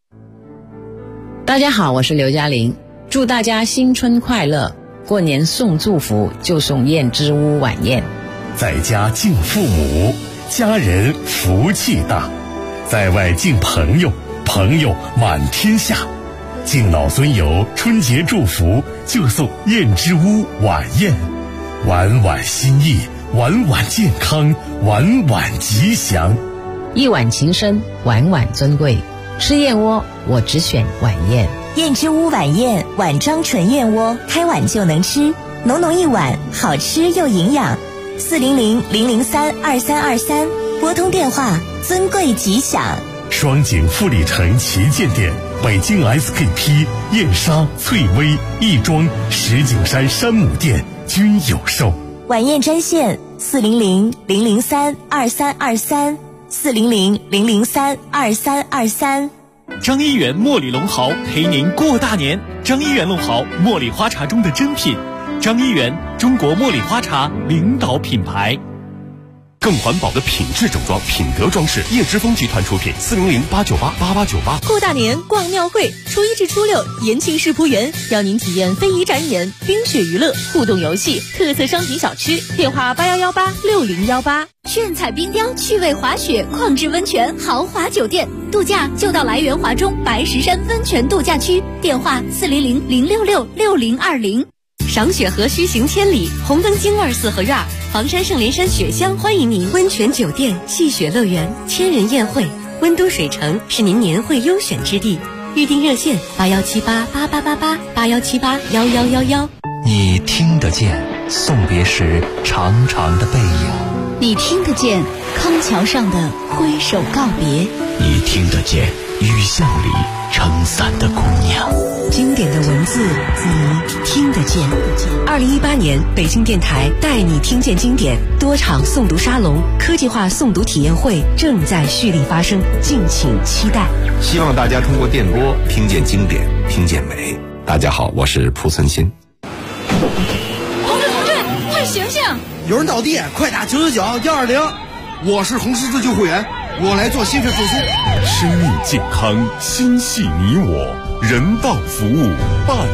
N: 大家好，我是刘嘉玲，祝大家新春快乐！过年送祝福就送燕之屋晚宴，
O: 在家敬父母，家人福气大；在外敬朋友，朋友满天下。敬老尊友，春节祝福就送燕之屋晚宴，晚晚心意，晚晚健康，晚晚吉祥。
N: 一碗情深，晚晚尊贵。吃燕窝，我只选晚宴。
P: 燕之屋晚宴，碗装纯燕窝，开碗就能吃，浓浓一碗，好吃又营养。400-003-2323，拨通电话，尊贵吉祥。
O: 双井富力城旗舰店，北京 SKP、燕莎、翠微、亦庄、石景山山姆店均有售。
P: 晚宴专线400-003-2323，400-003-2323。
R: 张一元茉莉龙毫陪您过大年。张一元龙毫，茉莉花茶中的珍品。张一元，中国茉莉花茶领导品牌。
B: 更环保的品质整装，品德装饰，叶之峰集团出品，400-898-8898。
V: 过大年逛庙会，初1至初6，延庆世仆园邀您体验非遗展演、冰雪娱乐、互动游戏、特色商品小吃。电话81186018。
C: 炫彩冰雕、趣味滑雪、矿质温泉、豪华酒店，度假就到来源华中白石山温泉度假区。电话400-066-6020。
A: 赏雪何须行千里，红灯京味四合院，房山圣莲山雪乡欢迎您。温泉酒店、戏雪乐园、千人宴会，温都水城是您年会优选之地。预订热线81788888，81781111。
E: 你听得见送别时长长的背影，
C: 你听得见康桥上的挥手告别，
T: 你听得见雨巷里撑伞的姑娘。
A: 经典的文字，你听得见。2018年，北京电台带你听见经典多场诵读沙龙、科技化诵读体验会正在蓄力发生，敬请期待。
D: 希望大家通过电波听见经典，听见美。大家好，我是蒲存昕。
C: 同志，快醒醒！
G: 有人倒地，快打999-120。我是红十字救护员，我来做心肺复苏。
B: 生命健康，心系你我，人道服务办